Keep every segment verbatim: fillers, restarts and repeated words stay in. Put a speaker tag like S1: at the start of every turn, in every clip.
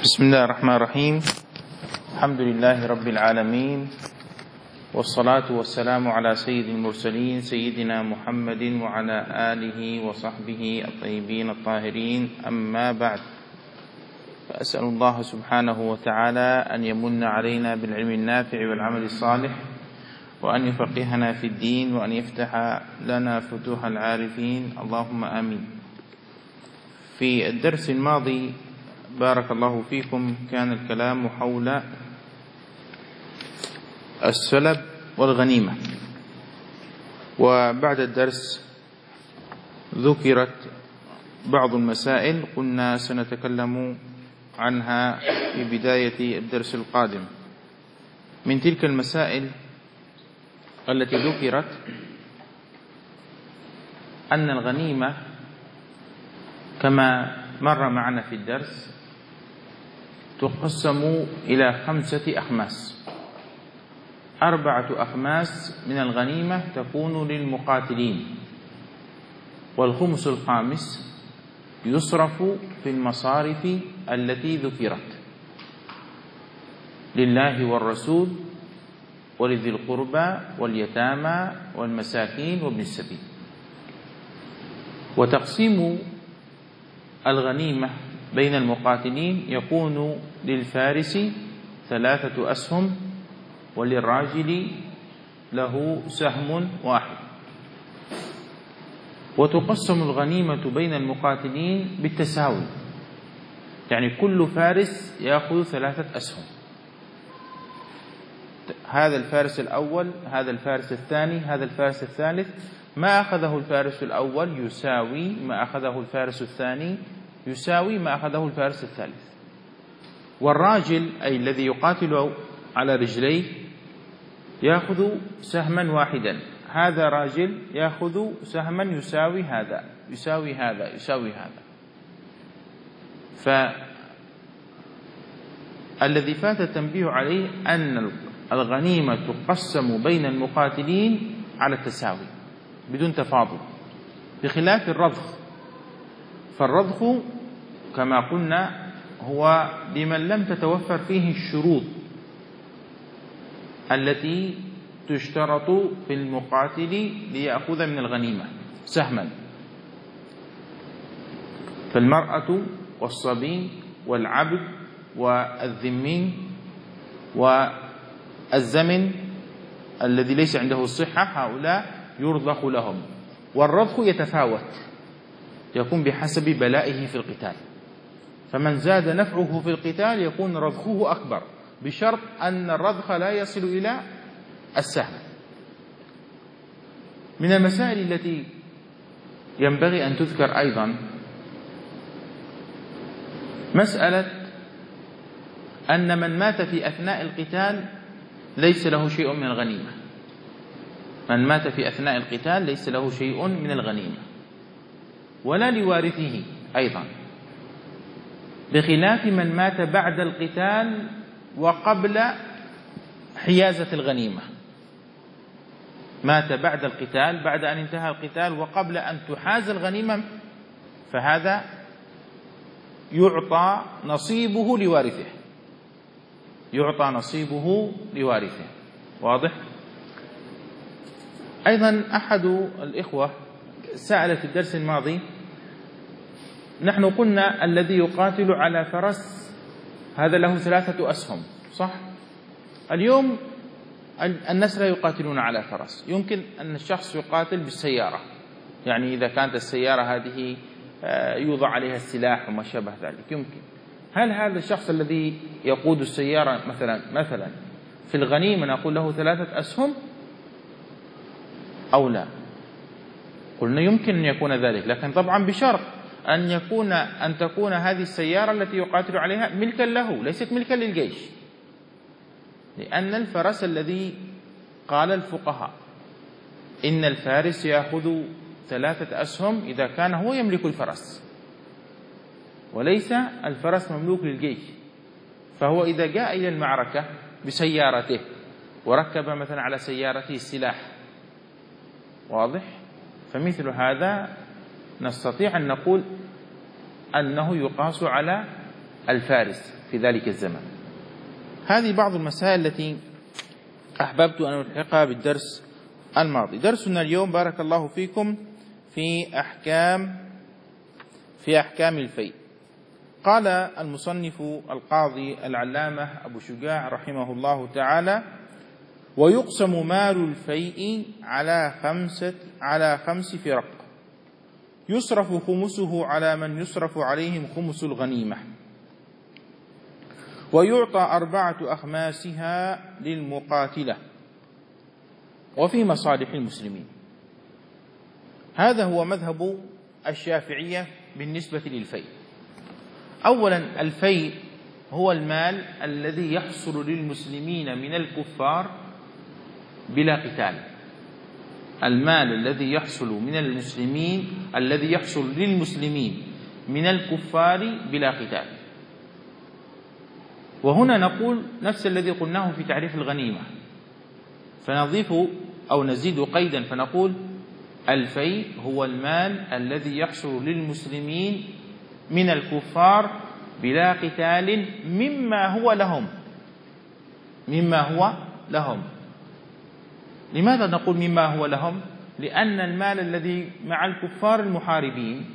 S1: بسم الله الرحمن الرحيم. الحمد لله رب العالمين، والصلاة والسلام على سيد المرسلين سيدنا محمد وعلى آله وصحبه الطيبين الطاهرين، أما بعد، فأسأل الله سبحانه وتعالى أن يمن علينا بالعلم النافع والعمل الصالح، وأن يفقهنا في الدين، وأن يفتح لنا فتوح العارفين، اللهم آمين. في الدرس الماضي بارك الله فيكم كان الكلام حول السلب والغنيمة، وبعد الدرس ذكرت بعض المسائل قلنا سنتكلم عنها في بداية الدرس القادم. من تلك المسائل التي ذكرت أن الغنيمة كما مر معنا في الدرس تقسم إلى خمسة أخماس. أربعة أخماس من الغنيمة تكون للمقاتلين، والخمس الخامس يصرف في المصارف التي ذكرت لله والرسول ولذي القربى واليتامى والمساكين وابن السبيل. وتقسيم الغنيمة بين المقاتلين يكون للفارس ثلاثة أسهم، وللراجل له سهم واحد. وتقسم الغنيمة بين المقاتلين بالتساوي، يعني كل فارس يأخذ ثلاثة أسهم، هذا الفارس الأول، هذا الفارس الثاني، هذا الفارس الثالث. ما أخذه الفارس الأول يساوي ما أخذه الفارس الثاني، يساوي ما أخذه الفارس الثالث. والراجل أي الذي يقاتل على رجليه يأخذ سهما واحدا، هذا راجل يأخذ سهما يساوي هذا يساوي هذا يساوي هذا. فالذي فات التنبيه عليه أن الغنيمة تقسم بين المقاتلين على التساوي بدون تفاضل، بخلاف الرضخ. فالرضخ كما قلنا هو لمن لم تتوفر فيه الشروط التي تشترط في المقاتل ليأخذ من الغنيمة سهما، فالمرأة والصبي والعبد والذمي والزمن الذي ليس عنده الصحة، هؤلاء يرضخ لهم. والرضخ يتفاوت، يكون بحسب بلائه في القتال، فمن زاد نفعه في القتال يكون رضخه أكبر، بشرط أن الرضخ لا يصل إلى السهم. من المسائل التي ينبغي أن تذكر أيضا مسألة أن من مات في أثناء القتال ليس له شيء من الغنيمة. من مات في أثناء القتال ليس له شيء من الغنيمة ولا لوارثه أيضا، بخلاف من مات بعد القتال وقبل حيازة الغنيمة. مات بعد القتال، بعد أن انتهى القتال وقبل أن تحاز الغنيمة، فهذا يعطى نصيبه لوارثه يعطى نصيبه لوارثه واضح؟ أيضا أحد الإخوة سأل في الدرس الماضي، نحن قلنا الذي يقاتل على فرس هذا له ثلاثة أسهم، صح؟ اليوم الناس لا يقاتلون على فرس، يمكن أن الشخص يقاتل بالسيارة، يعني إذا كانت السيارة هذه يوضع عليها السلاح وما شابه ذلك يمكن. هل هذا الشخص الذي يقود السيارة مثلا مثلا في الغنيمة نقول له ثلاثة أسهم أو لا؟ قلنا يمكن أن يكون ذلك، لكن طبعا بشرط أن يكون أن تكون هذه السيارة التي يقاتل عليها ملكا له، ليست ملكا للجيش، لأن الفرس الذي قال الفقهاء إن الفارس يأخذ ثلاثة أسهم إذا كان هو يملك الفرس، وليس الفرس مملوك للجيش. فهو إذا جاء إلى المعركة بسيارته وركب مثلا على سيارته السلاح، واضح؟ فمثل هذا نستطيع أن نقول أنه يقاس على الفارس في ذلك الزمن. هذه بعض المسائل التي أحببت أن ألحقها بالدرس الماضي. درسنا اليوم بارك الله فيكم في أحكام في أحكام الفيء. قال المصنف القاضي العلامة أبو شجاع رحمه الله تعالى: ويقسم مال الفيء على خمسة على خمس فرق، يصرف خمسه على من يصرف عليهم خمس الغنيمة، ويعطى أربعة أخماسها للمقاتلة وفي مصالح المسلمين. هذا هو مذهب الشافعية بالنسبة للفيء. أولا، الفيء هو المال الذي يحصل للمسلمين من الكفار بلا قتال. المال الذي يحصل من المسلمين الذي يحصل للمسلمين من الكفار بلا قتال. وهنا نقول نفس الذي قلناه في تعريف الغنيمة، فنضيف أو نزيد قيدا فنقول: الفيء هو المال الذي يحصل للمسلمين من الكفار بلا قتال مما هو لهم مما هو لهم لماذا نقول مما هو لهم؟ لأن المال الذي مع الكفار المحاربين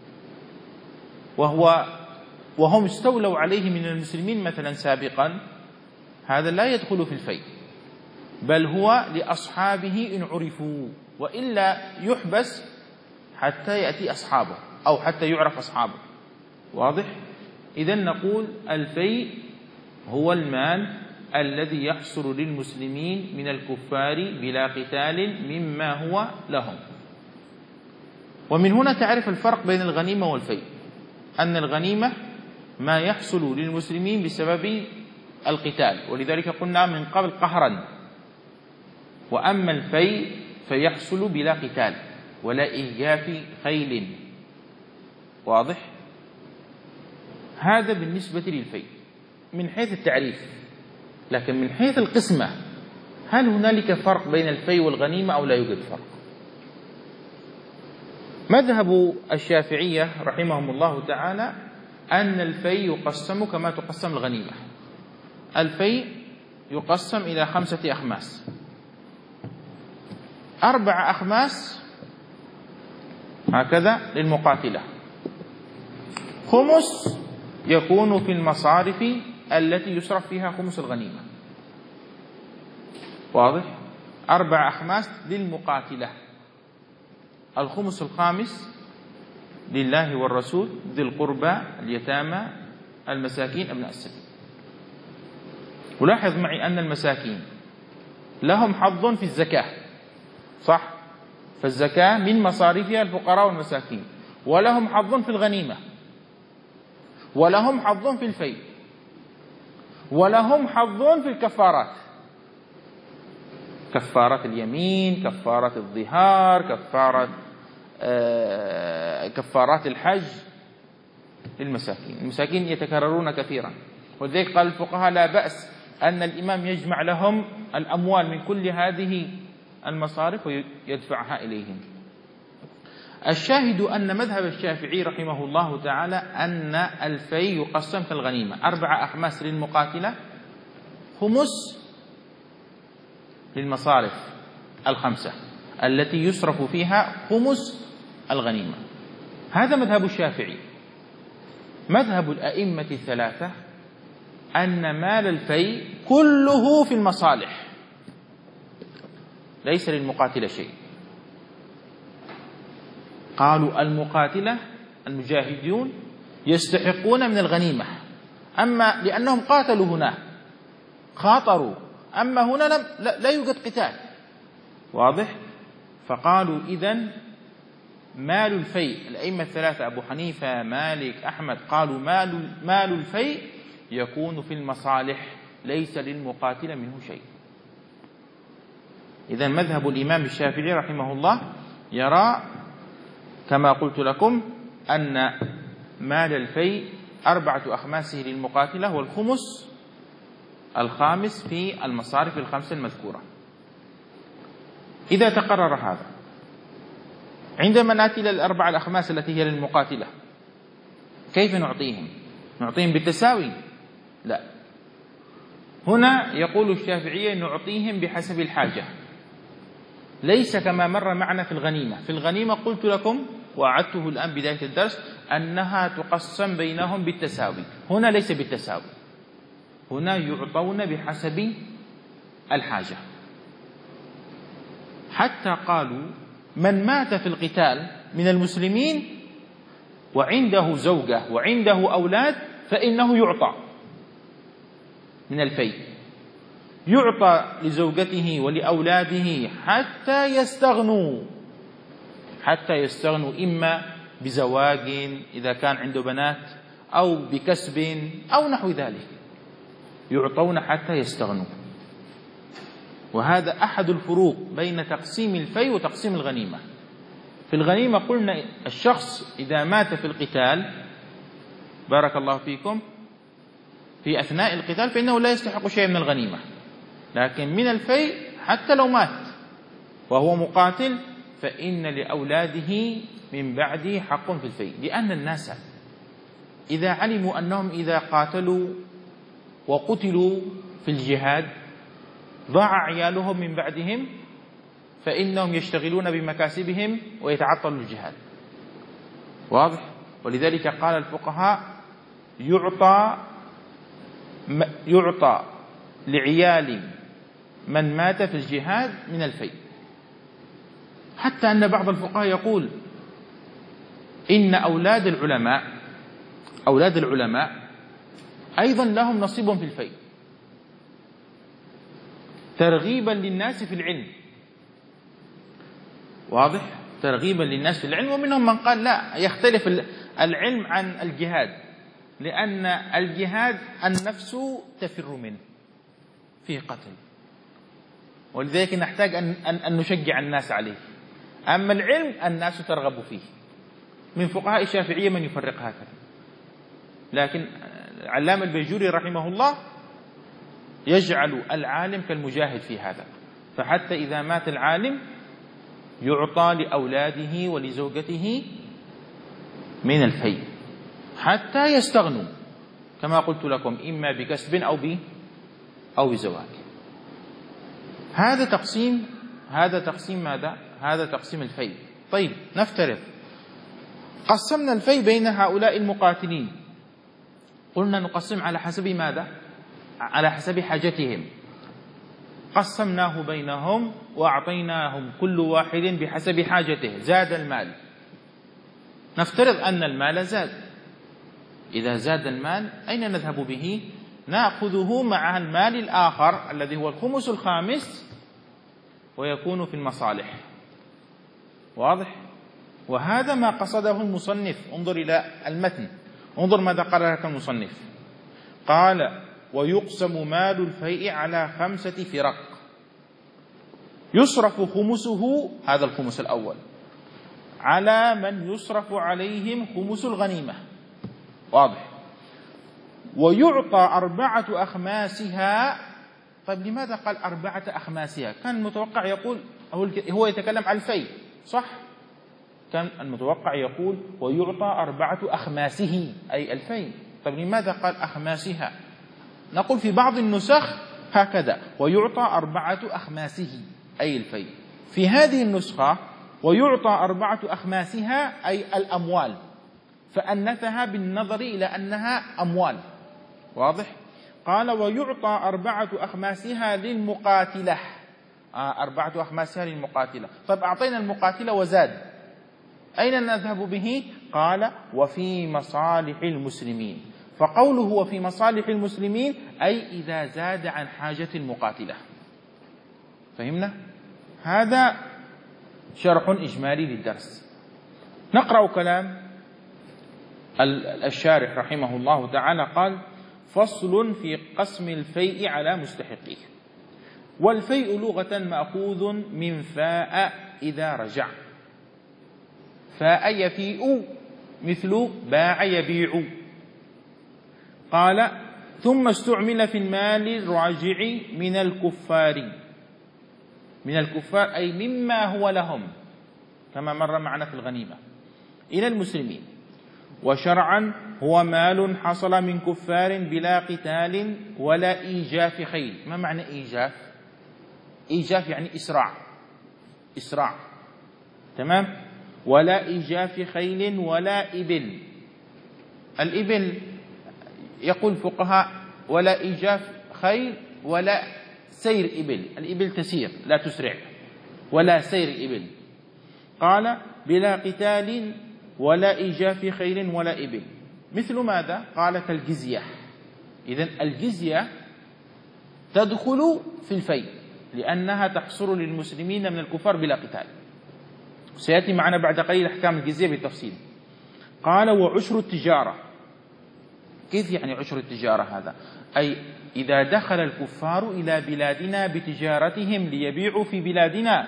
S1: وهو وهم استولوا عليه من المسلمين مثلا سابقا، هذا لا يدخل في الفيء، بل هو لأصحابه إن عرفوا، وإلا يحبس حتى يأتي أصحابه أو حتى يعرف أصحابه. واضح؟ إذن نقول الفيء هو المال الذي يحصل للمسلمين من الكفار بلا قتال مما هو لهم. ومن هنا تعرف الفرق بين الغنيمة والفيء، أن الغنيمة ما يحصل للمسلمين بسبب القتال، ولذلك قلنا من قبل قهرا، وأما الفيء فيحصل بلا قتال ولا إيجاف خيل. واضح؟ هذا بالنسبة للفيء من حيث التعريف. لكن من حيث القسمة، هل هنالك فرق بين الفيء والغنيمة أو لا يوجد فرق؟ مذهب الشافعية رحمهم الله تعالى أن الفيء يقسم كما تقسم الغنيمة. الفيء يقسم إلى خمسة أخماس: أربع أخماس هكذا للمقاتلة، خمس يكون في المصارف التي يصرف فيها خمس الغنيمة. واضح؟ أربع أخماس للمقاتلة، الخمس الخامس لله والرسول، ذي القربى، اليتامى، المساكين، أبناء السبيل. ولاحظ معي أن المساكين لهم حظ في الزكاة، صح؟ فالزكاة من مصارفها الفقراء والمساكين، ولهم حظ في الغنيمة، ولهم حظ في الفيء، ولهم حظ في الكفارات، كفارة اليمين، كفارة الظهار، كفارة آه كفارات الحج للمساكين. المساكين يتكررون كثيرا، ولذلك قال الفقهاء لا بأس أن الإمام يجمع لهم الأموال من كل هذه المصارف ويدفعها إليهم. الشاهد أن مذهب الشافعي رحمه الله تعالى أن الفيء يقسم كالغنيمة: أربع أخماس للمقاتلة، خمس للمصارف الخمسة التي يصرف فيها خمس الغنيمة. هذا مذهب الشافعي. مذهب الأئمة الثلاثة أن مال الفيء كله في المصالح، ليس للمقاتلة شيء. قالوا المقاتلة المجاهدون يستحقون من الغنيمة، أما لأنهم قاتلوا هنا خاطروا، أما هنا لم لا, لا يوجد قتال. واضح؟ فقالوا إذن مال الفيء، الأئمة الثلاثة أبو حنيفة، مالك، أحمد، قالوا مال مال الفيء يكون في المصالح، ليس للمقاتل منه شيء. إذن مذهب الإمام الشافعي رحمه الله يرى كما قلت لكم أن مال الفيء أربعة أخماسه للمقاتلة، والخمس الخامس في المصارف الخمسة المذكورة. إذا تقرر هذا، عندما نأتي إلى الأربع الأخماس التي هي للمقاتلة كيف نعطيهم؟ نعطيهم بالتساوي؟ لا، هنا يقول الشافعية نعطيهم بحسب الحاجة، ليس كما مر معنا في الغنيمة. في الغنيمة قلت لكم وأعدته الآن بداية الدرس أنها تقسم بينهم بالتساوي، هنا ليس بالتساوي، هنا يعطون بحسب الحاجة. حتى قالوا من مات في القتال من المسلمين وعنده زوجة وعنده أولاد فإنه يعطى من الفيء، يعطى لزوجته ولأولاده حتى يستغنوا، حتى يستغنوا إما بزواج إذا كان عنده بنات أو بكسب أو نحو ذلك، يعطون حتى يستغنوا. وهذا أحد الفروق بين تقسيم الفيء وتقسيم الغنيمة. في الغنيمة قلنا الشخص إذا مات في القتال بارك الله فيكم في أثناء القتال فإنه لا يستحق شيء من الغنيمة، لكن من الفيء حتى لو مات وهو مقاتل فإن لأولاده من بعده حق في الفيء، لأن الناس إذا علموا أنهم إذا قاتلوا وقتلوا في الجهاد ضاع عيالهم من بعدهم فإنهم يشتغلون بمكاسبهم ويتعطل الجهاد. واضح؟ ولذلك قال الفقهاء يعطى يعطى لعيال من مات في الجهاد من الفيء. حتى أن بعض الفقهاء يقول إن أولاد العلماء أولاد العلماء أيضا لهم نصيب في الفيء، ترغيبا للناس في العلم. واضح؟ ترغيبا للناس في العلم. ومنهم من قال لا، يختلف العلم عن الجهاد، لأن الجهاد النفس تفر منه، فيه قتل، ولذلك نحتاج أن, أن نشجع الناس عليه. أما العلم الناس ترغب فيه. من فقهاء الشافعية من يفرق هكذا، لكن علامة البيجوري رحمه الله يجعل العالم كالمجاهد في هذا، فحتى إذا مات العالم يعطى لأولاده ولزوجته من الفيء حتى يستغنوا كما قلت لكم، إما بكسب أو ب أو بزواج. هذا تقسيم هذا تقسيم ماذا؟ هذا تقسيم الفيء. طيب نفترض قسمنا الفيء بين هؤلاء المقاتلين، قلنا نقسم على حسب ماذا؟ على حسب حاجتهم. قسمناه بينهم وأعطيناهم كل واحد بحسب حاجته، زاد المال. نفترض أن المال زاد، إذا زاد المال أين نذهب به؟ نأخذه مع المال الآخر الذي هو الخمس الخامس ويكون في المصالح. واضح؟ وهذا ما قصده المصنف. انظر إلى المتن، انظر ماذا قال لك المصنف. قال ويقسم مال الفيء على خمسة فرق، يصرف خمسه، هذا الخمس الأول، على من يصرف عليهم خمس الغنيمة. واضح؟ ويعطى أربعة أخماسها. طيب لماذا قال أربعة أخماسها؟ كان المتوقع يقول هو يتكلم عن الفيء، صح؟ كان المتوقع يقول ويعطى أربعة أخماسه أي الفيء. طيب لماذا قال أخماسها؟ نقول في بعض النسخ هكذا ويعطى أربعة أخماسه أي الفيء. في هذه النسخة ويعطى أربعة أخماسها أي الأموال، فأنثها بالنظر إلى أنها أموال. واضح؟ قال ويعطى أربعة أخماسها للمقاتلة. آه أربعة أخماسها للمقاتلة. طيب أعطينا المقاتلة وزاد، أين نذهب به؟ قال وفي مصالح المسلمين. فقوله وفي مصالح المسلمين أي إذا زاد عن حاجة المقاتلة. فهمنا؟ هذا شرح إجمالي للدرس. نقرأ كلام الشارح رحمه الله تعالى. قال فصل في قسم الفيء على مستحقيه. والفيء لغة مأخوذ من فاء إذا رجع، فاء يفيء مثل باع يبيع. قال ثم استعمل في المال الراجع من الكفار، من الكفار أي مما هو لهم كما مر معنا في الغنيمة، إلى المسلمين. وشرعا هو مال حصل من كفار بلا قتال ولا إيجاف خيل. ما معنى إيجاف؟ إيجاف يعني إسراع، إسراع، تمام. ولا إيجاف خيل ولا إبل. الإبل يقول الفقهاء ولا إيجاف خيل ولا سير إبل، الإبل تسير لا تسرع، ولا سير إبل. قال بلا قتال ولا إيجاف خيل ولا إبل. مثل ماذا؟ قال كالجزية. إذن الجزية تدخل في الفيء لأنها تحصل للمسلمين من الكفار بلا قتال. سيأتي معنا بعد قليل أحكام الجزية بالتفصيل. قال وعشر التجارة. كيف يعني عشر التجارة هذا؟ أي إذا دخل الكفار إلى بلادنا بتجارتهم ليبيعوا في بلادنا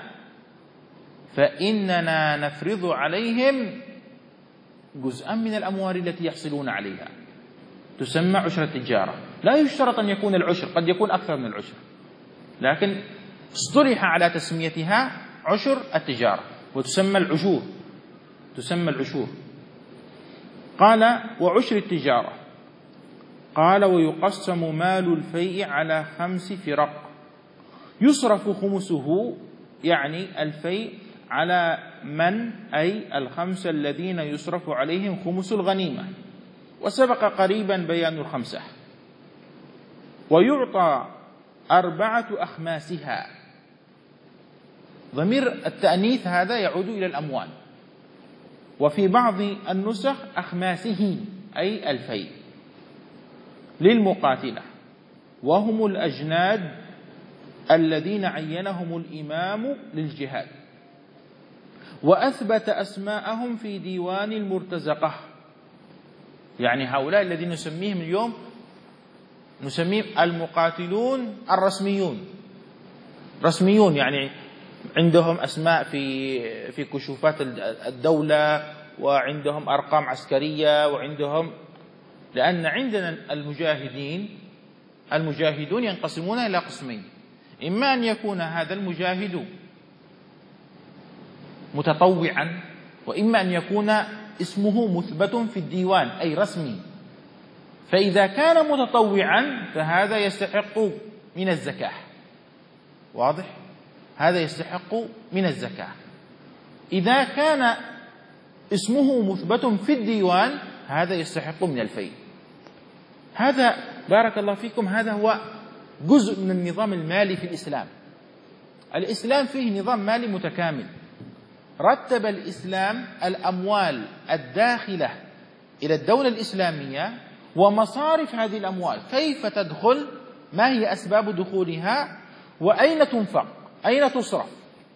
S1: فإننا نفرض عليهم جزءا من الأموال التي يحصلون عليها، تسمى عشر التجارة. لا يشترط أن يكون العشر، قد يكون أكثر من العشر، لكن اصطلح على تسميتها عشر التجارة وتسمى العشور، تسمى العشور. قال وعشر التجارة. قال ويقسم مال الفيء على خمس فرق يصرف خمسه، يعني الفيء على من؟ أي الخمسة الذين يصرف عليهم خمس الغنيمة، وسبق قريبا بيان الخمسة. ويعطى أربعة أخماسها. ضمير التأنيث هذا يعود إلى الأموال، وفي بعض النسخ أخماسه أي الفيء للمقاتلة، وهم الأجناد الذين عينهم الإمام للجهاد وأثبت أسماءهم في ديوان المرتزقة. يعني هؤلاء الذين نسميهم اليوم نسميهم المقاتلون الرسميون، رسميون يعني عندهم أسماء في في كشوفات الدولة، وعندهم أرقام عسكرية، وعندهم، لأن عندنا المجاهدين المجاهدون ينقسمون إلى قسمين: إما أن يكون هذا المجاهد متطوعا، وإما أن يكون اسمه مثبت في الديوان أي رسمي. فإذا كان متطوعا فهذا يستحق من الزكاة، واضح؟ هذا يستحق من الزكاة. إذا كان اسمه مثبت في الديوان هذا يستحق من الفيء. هذا بارك الله فيكم هذا هو جزء من النظام المالي في الإسلام. الإسلام فيه نظام مالي متكامل. رتب الإسلام الأموال الداخلة إلى الدولة الإسلامية ومصارف هذه الأموال، كيف تدخل، ما هي أسباب دخولها، وأين تنفق، أين تصرف.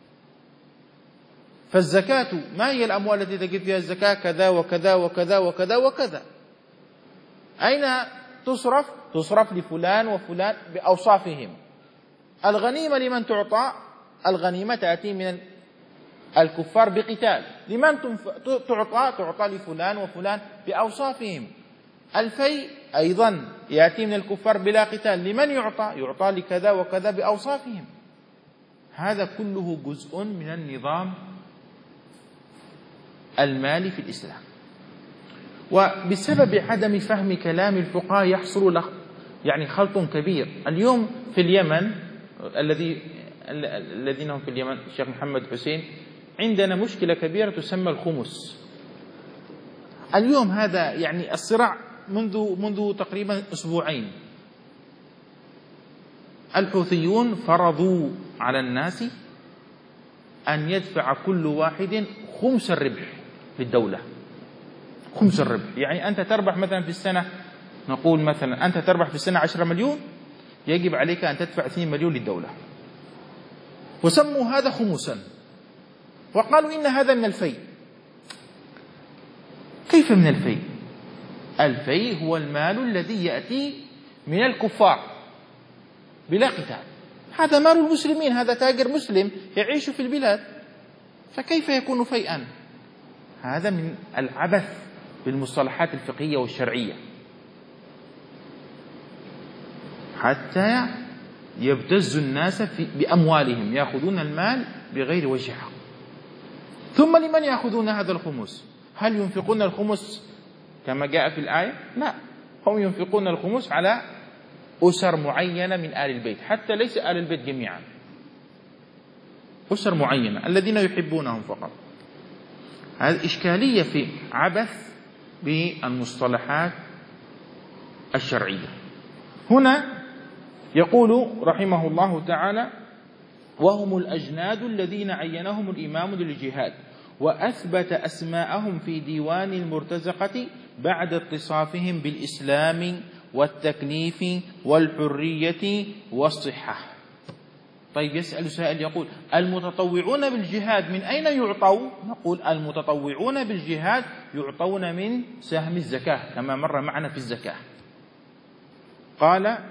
S1: فالزكاة ما هي الأموال التي تجد فيها الزكاة؟ كذا وكذا وكذا وكذا وكذا. أين تصرف؟ تصرف لفلان وفلان بأوصافهم. الغنيمة لمن تعطى؟ الغنيمة تأتي من الكفار بقتال. لمن تعطى؟ تعطى لفلان وفلان بأوصافهم. الفيء أيضا يأتي من الكفار بلا قتال. لمن يعطى؟ يعطى لكذا وكذا بأوصافهم. هذا كله جزء من النظام المالي في الإسلام. وبسبب عدم فهم كلام الفقهاء يحصل له يعني خلط كبير. اليوم في اليمن الذي الذين هم في اليمن الشيخ محمد حسين، عندنا مشكلة كبيرة تسمى الخمس. اليوم هذا يعني الصراع منذ منذ تقريبا أسبوعين. الحوثيون فرضوا على الناس أن يدفع كل واحد خمس الربح للدولة. خمس الربح يعني أنت تربح مثلا في السنة، نقول مثلا أنت تربح في السنة عشرة مليون، يجب عليك أن تدفع اثنين مليون للدولة. وسموا هذا خمسا، وقالوا إن هذا من الفيء. كيف من الفيء؟ الفيء هو المال الذي يأتي من الكفار بلا قتال. هذا مال المسلمين، هذا تاجر مسلم يعيش في البلاد، فكيف يكون فيئا؟ هذا من العبث بالمصطلحات الفقهية والشرعية، حتى يبتز الناس بأموالهم، يأخذون المال بغير وجه حق. ثم لمن يأخذون هذا الخمس؟ هل ينفقون الخمس كما جاء في الآية؟ لا، هم ينفقون الخمس على أسر معينة من آل البيت، حتى ليس آل البيت جميعا، أسر معينة الذين يحبونهم فقط. هذه إشكالية في عبث بالمصطلحات الشرعية. هنا يقول رحمه الله تعالى: وهم الأجناد الذين عينهم الإمام للجهاد وأثبت أسماءهم في ديوان المرتزقة بعد اتصافهم بالإسلام والتكليف والحرية والصحة. طيب، يسأل سائل يقول: المتطوعون بالجهاد من أين يعطوا؟ نقول: المتطوعون بالجهاد يعطون من سهم الزكاة كما مر معنا في الزكاة. قال: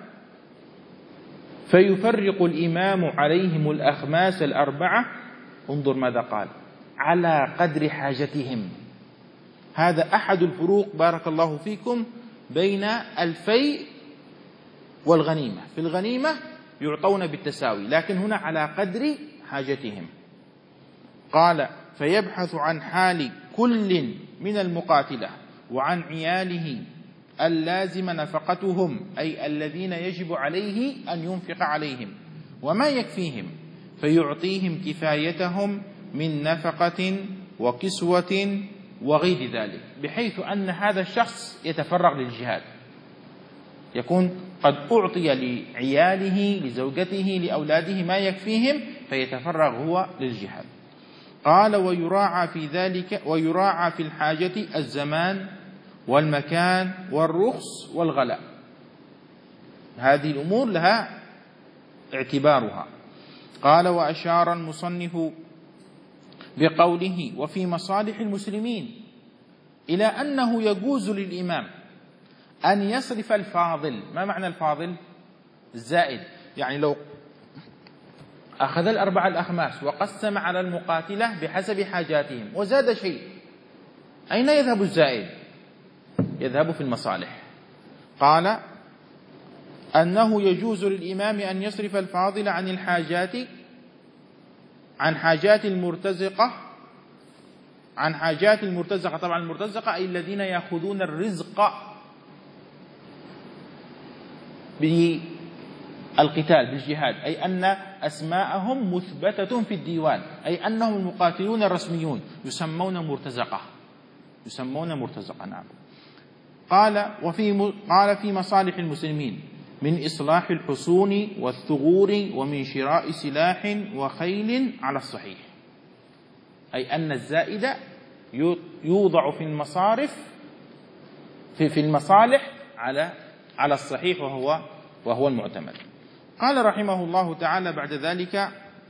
S1: فيفرق الإمام عليهم الأخماس الأربعة، انظر ماذا قال: على قدر حاجتهم. هذا أحد الفروق بارك الله فيكم بين الفيء والغنيمة. في الغنيمة يعطون بالتساوي، لكن هنا على قدر حاجتهم. قال: فيبحث عن حال كل من المقاتلة وعن عياله اللازم نفقتهم، أي الذين يجب عليه أن ينفق عليهم وما يكفيهم، فيعطيهم كفايتهم من نفقة وكسوة وغير ذلك، بحيث أن هذا الشخص يتفرغ للجهاد، يكون قد أعطي لعياله لزوجته لأولاده ما يكفيهم فيتفرغ هو للجهاد. قال: ويراعى في ذلك ويراعى في الحاجة الزمان والمكان والرخص والغلاء. هذه الأمور لها اعتبارها. قال: وأشار المصنف بقوله: وفي مصالح المسلمين، إلى أنه يجوز للإمام أن يصرف الفاضل. ما معنى الفاضل؟ الزائد. يعني لو أخذ الأربع الأخماس وقسم على المقاتلة بحسب حاجاتهم وزاد شيء، أين يذهب الزائد؟ يذهب في المصالح. قال: أنه يجوز للإمام أن يصرف الفاضل عن الحاجات عن حاجات المرتزقة عن حاجات المرتزقة طبعا المرتزقة أي الذين يأخذون الرزق بالقتال بالجهاد، أي أن أسماءهم مثبتة في الديوان، أي أنهم المقاتلون الرسميون يسمون مرتزقة يسمون مرتزقة نعم. قال: وفي قال في مصالح المسلمين من إصلاح الحصون والثغور ومن شراء سلاح وخيل على الصحيح، أي أن الزائد يوضع في المصارف في في المصالح على على الصحيح وهو وهو المعتمد. قال رحمه الله تعالى بعد ذلك: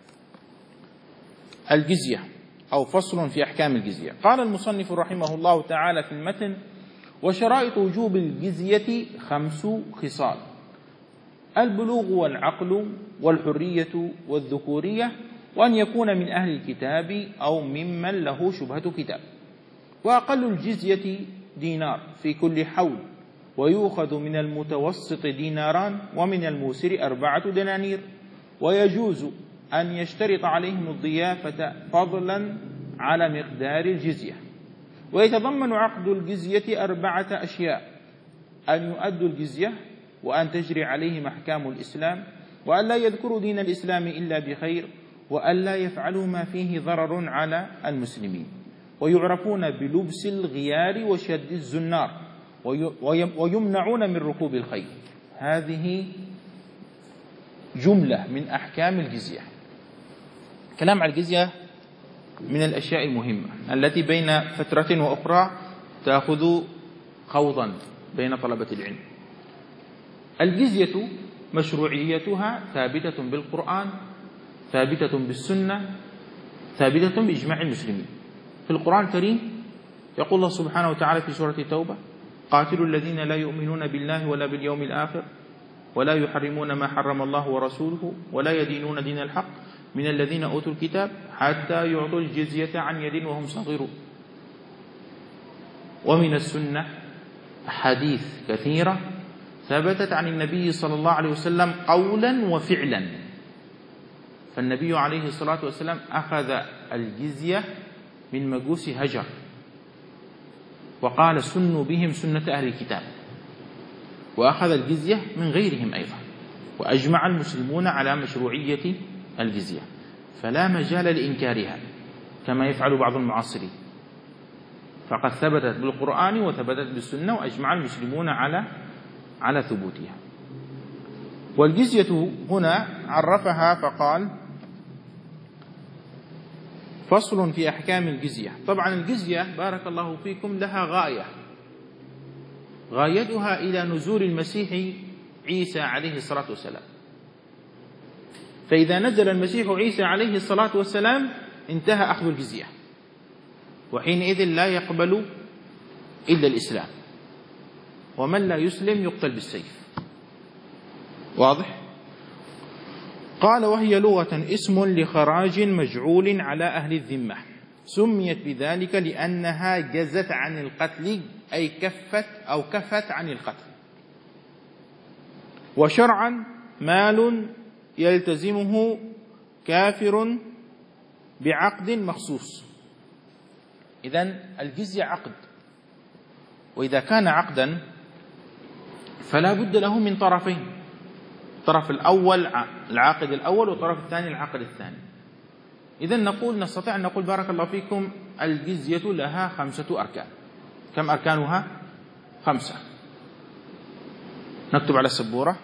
S1: الجزية أو فصل في أحكام الجزية. قال المصنف رحمه الله تعالى في المتن: وشرائط وجوب الجزية خمس خصال: البلوغ والعقل والحرية والذكورية، وأن يكون من أهل الكتاب أو ممن له شبهة كتاب. وأقل الجزية دينار في كل حول، ويؤخذ من المتوسط ديناران ومن الموسر أربعة دنانير. ويجوز أن يشترط عليهم الضيافة فضلا على مقدار الجزية. ويتضمن عقد الجزية أربعة أشياء: أن يؤدوا الجزية، وأن تجري عليهم أحكام الإسلام، وأن لا يذكروا دين الإسلام إلا بخير، وأن لا يفعلوا ما فيه ضرر على المسلمين. ويعرفون بلبس الغيار وشد الزنار، ويمنعون من ركوب الخيل. هذه جملة من أحكام الجزية. كلام عن الجزية من الأشياء المهمة التي بين فترة وأخرى تأخذ خوضا بين طلبة العلم. الجزية مشروعيتها ثابتة بالقرآن، ثابتة بالسنة، ثابتة بإجماع المسلمين. في القرآن الكريم يقول الله سبحانه وتعالى في سورة التوبة: قاتلوا الذين لا يؤمنون بالله ولا باليوم الآخر ولا يحرمون ما حرم الله ورسوله ولا يدينون دين الحق من الذين أوتوا الكتاب حتى يعطوا الجزية عن يد وهم صغيرون. ومن السنة أحاديث كثيرة ثبتت عن النبي صلى الله عليه وسلم قولا وفعلا. فالنبي عليه الصلاة والسلام أخذ الجزية من مجوس هجر، وقال سنوا بهم سنة أهل الكتاب، وأخذ الجزية من غيرهم أيضا، وأجمع المسلمون على مشروعية الجزية، فلا مجال لإنكارها كما يفعل بعض المعاصرين، فقد ثبتت بالقرآن وثبتت بالسنة وأجمع المسلمون على على ثبوتها. والجزية هنا عرفها فقال فصل في أحكام الجزية. طبعا الجزية بارك الله فيكم لها غاية، غايتها إلى نزول المسيح عيسى عليه الصلاة والسلام، فإذا نزل المسيح عيسى عليه الصلاة والسلام انتهى أخذ الجزية، وحينئذ لا يقبل إلا الإسلام، ومن لا يسلم يقتل بالسيف. واضح؟ قال وهي لغة اسم لخراج مجعول على أهل الذمة، سميت بذلك لأنها جزت عن القتل، أي كفت أو كفت عن القتل. وشرعا مال يلتزمه كافر بعقد مخصوص. إذن الجزية عقد، وإذا كان عقدا فلا بد له من طرفين، الطرف الأول العاقد الأول والطرف الثاني العاقد الثاني. إذن نقول نستطيع أن نقول بارك الله فيكم الجزية لها خمسة أركان. كم أركانها؟ خمسة. نكتب على السبورة.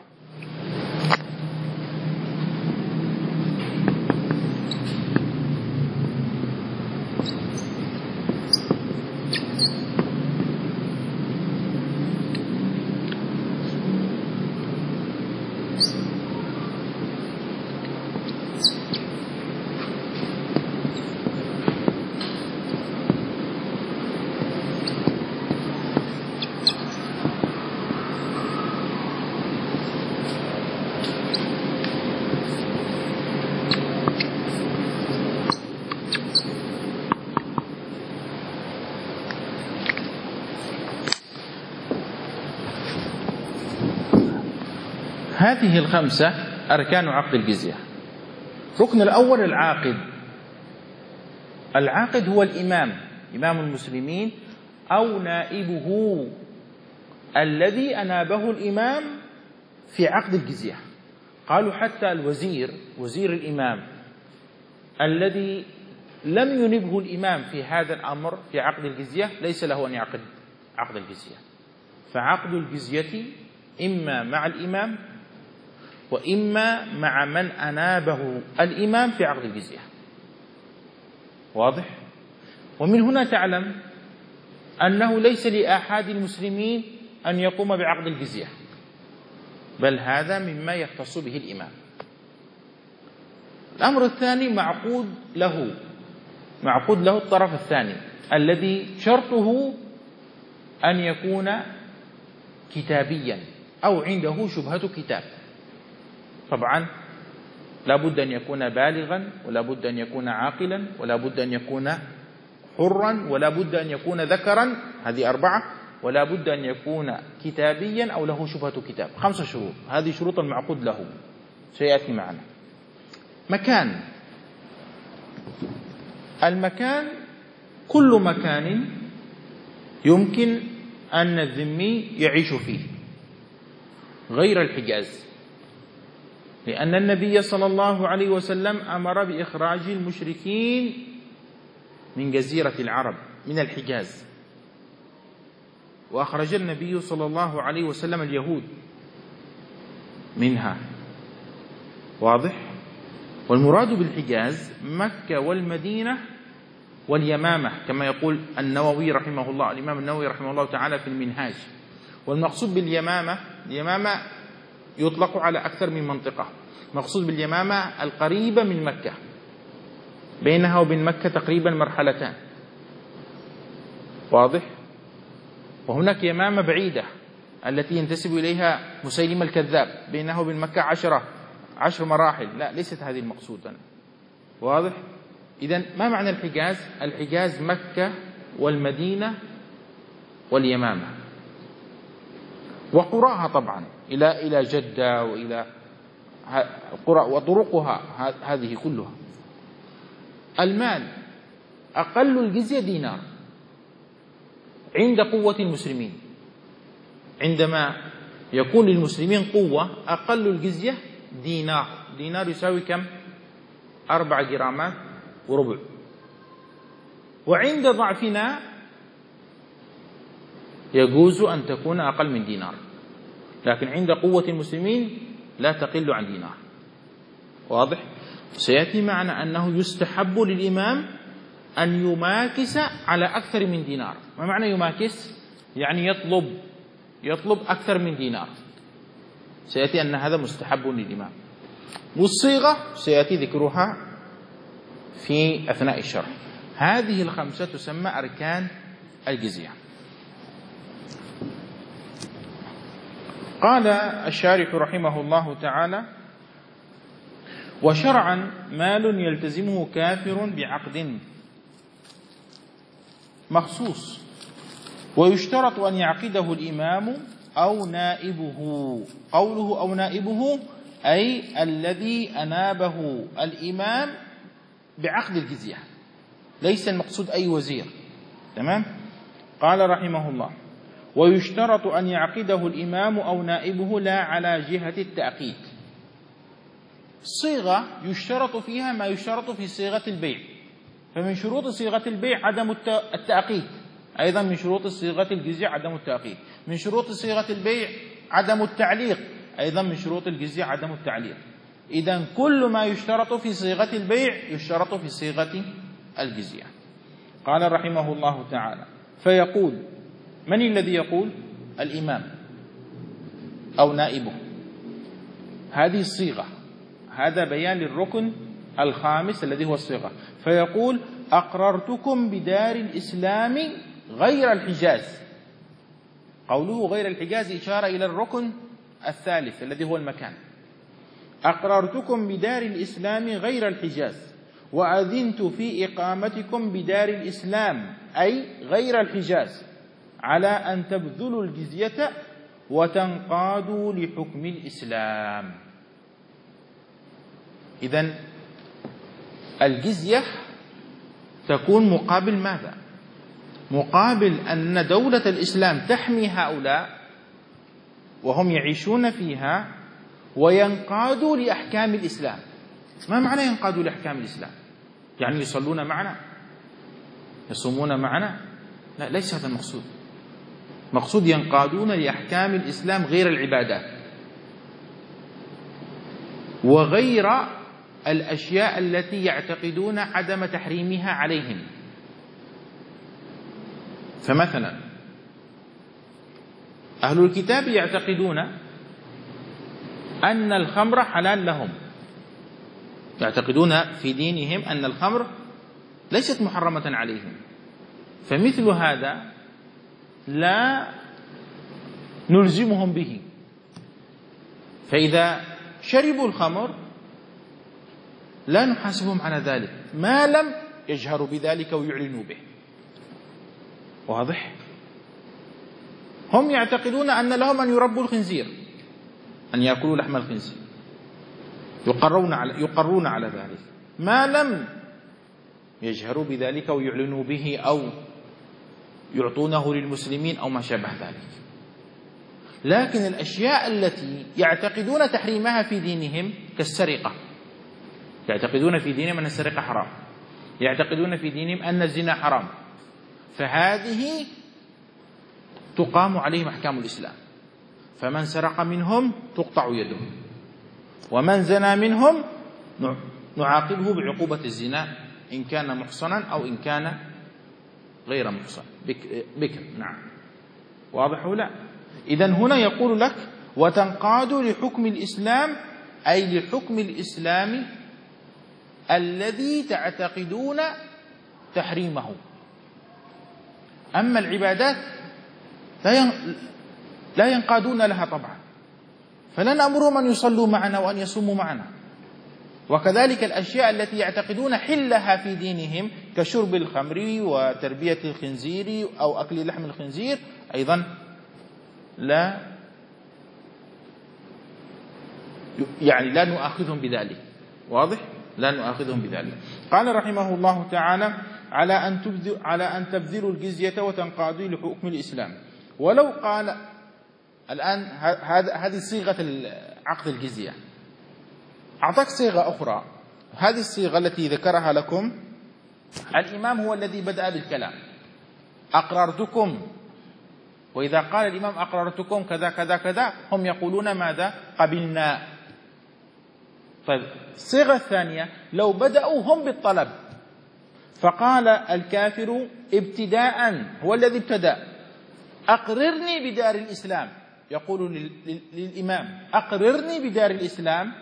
S1: هذه الخمسة أركان عقد الجزية. الركن الأول العاقد. العاقد هو الإمام، إمام المسلمين أو نائبه الذي أنابه الإمام في عقد الجزية. قالوا حتى الوزير، وزير الإمام الذي لم ينبه الإمام في هذا الأمر في عقد الجزية ليس له أن يعقد عقد الجزية. فعقد الجزية إما مع الإمام وإما مع من أنابه الإمام في عقد الجزية. واضح؟ ومن هنا تعلم أنه ليس لأحد المسلمين أن يقوم بعقد الجزية، بل هذا مما يختص به الإمام. الأمر الثاني معقود له، معقود له الطرف الثاني الذي شرطه أن يكون كتابيا أو عنده شبهة كتاب. طبعا لا بد أن يكون بالغا، ولا بد أن يكون عاقلا، ولا بد أن يكون حرا، ولا بد أن يكون ذكرا، هذه أربعة، ولا بد أن يكون كتابيا أو له شبهة كتاب. خمسة شروط، هذه شروط المعقود له سيأتي معنا. مكان. المكان كل مكان يمكن أن الذمي يعيش فيه غير الحجاز، لأن النبي صلى الله عليه وسلم أمر بإخراج المشركين من جزيرة العرب من الحجاز، وأخرج النبي صلى الله عليه وسلم اليهود منها. واضح؟ والمراد بالحجاز مكة والمدينة واليمامة كما يقول النووي رحمه الله، الإمام النووي رحمه الله تعالى في المنهاج. والمقصود باليمامة، اليمامة يطلق على أكثر من منطقة. مقصود باليمامة القريبة من مكة، بينها وبين مكة تقريبا مرحلتان. واضح؟ وهناك يمامة بعيدة التي ينتسب إليها مسيلمة الكذاب، بينها وبين مكة عشرة عشر مراحل. لا، ليست هذه المقصودة. واضح؟ إذن ما معنى الحجاز؟ الحجاز مكة والمدينة واليمامة وقراها طبعا إلى إلى جدة وإلى قرى وطرقها هذه كلها. المال أقل الجزية دينار، عند قوة المسلمين. عندما يكون للمسلمين قوة أقل الجزية دينار، دينار يساوي كم؟ أربع جرامات وربع. وعند ضعفنا يجوز أن تكون أقل من دينار، لكن عند قوة المسلمين لا تقل عن دينار. واضح؟ سيأتي معنا أنه يستحب للإمام أن يماكس على أكثر من دينار. ما معنى يماكس؟ يعني يطلب يطلب أكثر من دينار. سيأتي أن هذا مستحب للإمام. والصيغة سيأتي ذكرها في أثناء الشرح. هذه الخمسة تسمى أركان الجزية. قال الشارح رحمه الله تعالى: وشرعا مال يلتزمه كافر بعقد مخصوص، ويشترط أن يعقده الإمام أو نائبه. قوله أو نائبه أي الذي أنابه الإمام بعقد الجزية، ليس المقصود أي وزير. تمام؟ قال رحمه الله: ويشترط أن يعقده الإمام أو نائبه لا على جهة التأقيد. الصيغة يشترط فيها ما يشترط في صيغة البيع، فمن شروط صيغة البيع عدم التأقيد، أيضا من شروط صيغة الجزية عدم التأقيد، من شروط صيغة البيع عدم التعليق، أيضا من شروط الجزية عدم التعليق. إذن كل ما يشترط في صيغة البيع يشترط في صيغة الجزية. قال رحمه الله تعالى: فيقول، من الذي يقول؟ الإمام أو نائبه. هذه الصيغة، هذا بيان للركن الخامس الذي هو الصيغة. فيقول: أقررتكم بدار الإسلام غير الحجاز. قوله غير الحجاز إشارة إلى الركن الثالث الذي هو المكان. أقررتكم بدار الإسلام غير الحجاز، وأذنت في إقامتكم بدار الإسلام أي غير الحجاز، على أن تبذلوا الجزية وتنقادوا لحكم الإسلام. إذن الجزية تكون مقابل ماذا؟ مقابل أن دولة الإسلام تحمي هؤلاء وهم يعيشون فيها وينقادوا لأحكام الإسلام. ما معنى ينقادوا لأحكام الإسلام؟ يعني يصلون معنا، يصومون معنا؟ لا، ليس هذا المقصود. مقصود ينقادون لأحكام الإسلام غير العبادات وغير الأشياء التي يعتقدون عدم تحريمها عليهم. فمثلا أهل الكتاب يعتقدون أن الخمر حلال لهم، يعتقدون في دينهم أن الخمر ليست محرمة عليهم. فمثل هذا لا نلزمهم به. فإذا شربوا الخمر لا نحاسبهم على ذلك ما لم يجهروا بذلك ويعلنوا به. واضح؟ هم يعتقدون أن لهم أن يربوا الخنزير، أن يأكلوا لحم الخنزير، يقرون على, يقرون على ذلك ما لم يجهروا بذلك ويعلنوا به أو يعطونه للمسلمين أو ما شابه ذلك. لكن الأشياء التي يعتقدون تحريمها في دينهم كالسرقة، يعتقدون في دينهم أن السرقة حرام، يعتقدون في دينهم أن الزنا حرام، فهذه تقام عليهم أحكام الإسلام. فمن سرق منهم تقطع يده، ومن زنى منهم نعاقبه بعقوبة الزنا إن كان محصنا أو إن كان غير محصن بكر. نعم، واضح ولا؟ إذن هنا يقول لك: وتنقاد لحكم الإسلام أي لحكم الإسلام الذي تعتقدون تحريمه. أما العبادات لا ينقادون لها طبعا، فلا نأمرهم أن يصلوا معنا وأن يصوموا معنا. وكذلك الأشياء التي يعتقدون حلها في دينهم كشرب الخمر وتربية الخنزير أو أكل لحم الخنزير أيضا لا يعني لا نؤاخذهم بذلك. واضح؟ لا نؤاخذهم بذلك. قال رحمه الله تعالى: على أن تبذل على أن تبذلوا الجزية وتنقادوا لحكم الإسلام. ولو قال الآن هذه صيغة عقد الجزية، أعطاك صيغة أخرى. هذه الصيغة التي ذكرها لكم الإمام هو الذي بدأ بالكلام، أقررتكم، وإذا قال الإمام أقررتكم كذا كذا كذا هم يقولون ماذا؟ قبلنا. طيب الصيغة الثانية لو بدأوا هم بالطلب، فقال الكافر ابتداء هو الذي ابتدأ أقررني بدار الإسلام، يقول للإمام أقررني بدار الإسلام،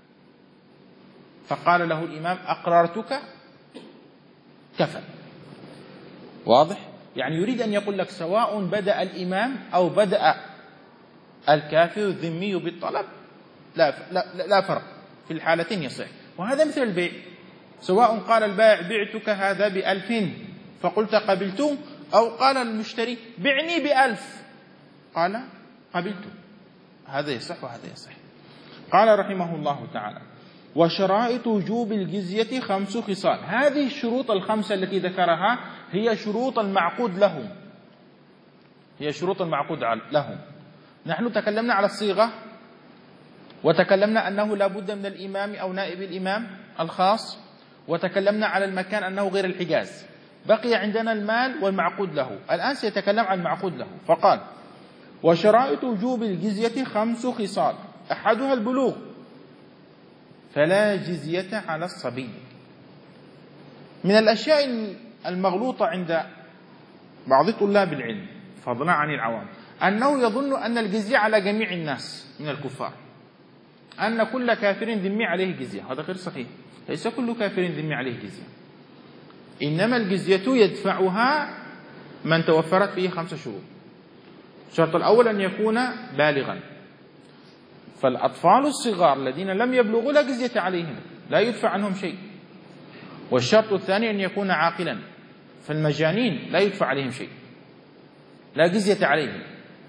S1: فقال له الإمام أقررتك كفى. واضح؟ يعني يريد أن يقول لك سواء بدأ الإمام أو بدأ الكافر الذمي بالطلب لا, لا, لا فرق، في الحالتين يصح. وهذا مثل البيع، سواء قال البائع بعتك هذا بألف فقلت قبلت، أو قال المشتري بعني بألف قال قبلت، هذا يصح وهذا يصح. قال رحمه الله تعالى وشرائط وجوب الجزية خمس خصال. هذه الشروط الخمسة التي ذكرها هي شروط المعقود لهم، هي شروط المعقود لهم. نحن تكلمنا على الصيغة، وتكلمنا أنه لا بد من الإمام أو نائب الإمام الخاص، وتكلمنا على المكان أنه غير الحجاز. بقي عندنا المال والمعقود له، الآن سيتكلم عن المعقود له. فقال وشرائط وجوب الجزية خمس خصال، أحدها البلوغ، فلا جزية على الصبي. من الأشياء المغلوطة عند بعض طلاب العلم فضلا عن العوام أنه يظن أن الجزية على جميع الناس من الكفار، أن كل كافر ذمي عليه جزية. هذا غير صحيح، ليس كل كافر ذمي عليه جزية، إنما الجزية يدفعها من توفرت فيه خمس شروط. الشرط الأول أن يكون بالغا، فالأطفال الصغار الذين لم يبلغوا لا جزية عليهم، لا يدفع عنهم شيء. والشرط الثاني أن يكون عاقلا، فالمجانين لا يدفع عليهم شيء، لا جزية عليهم.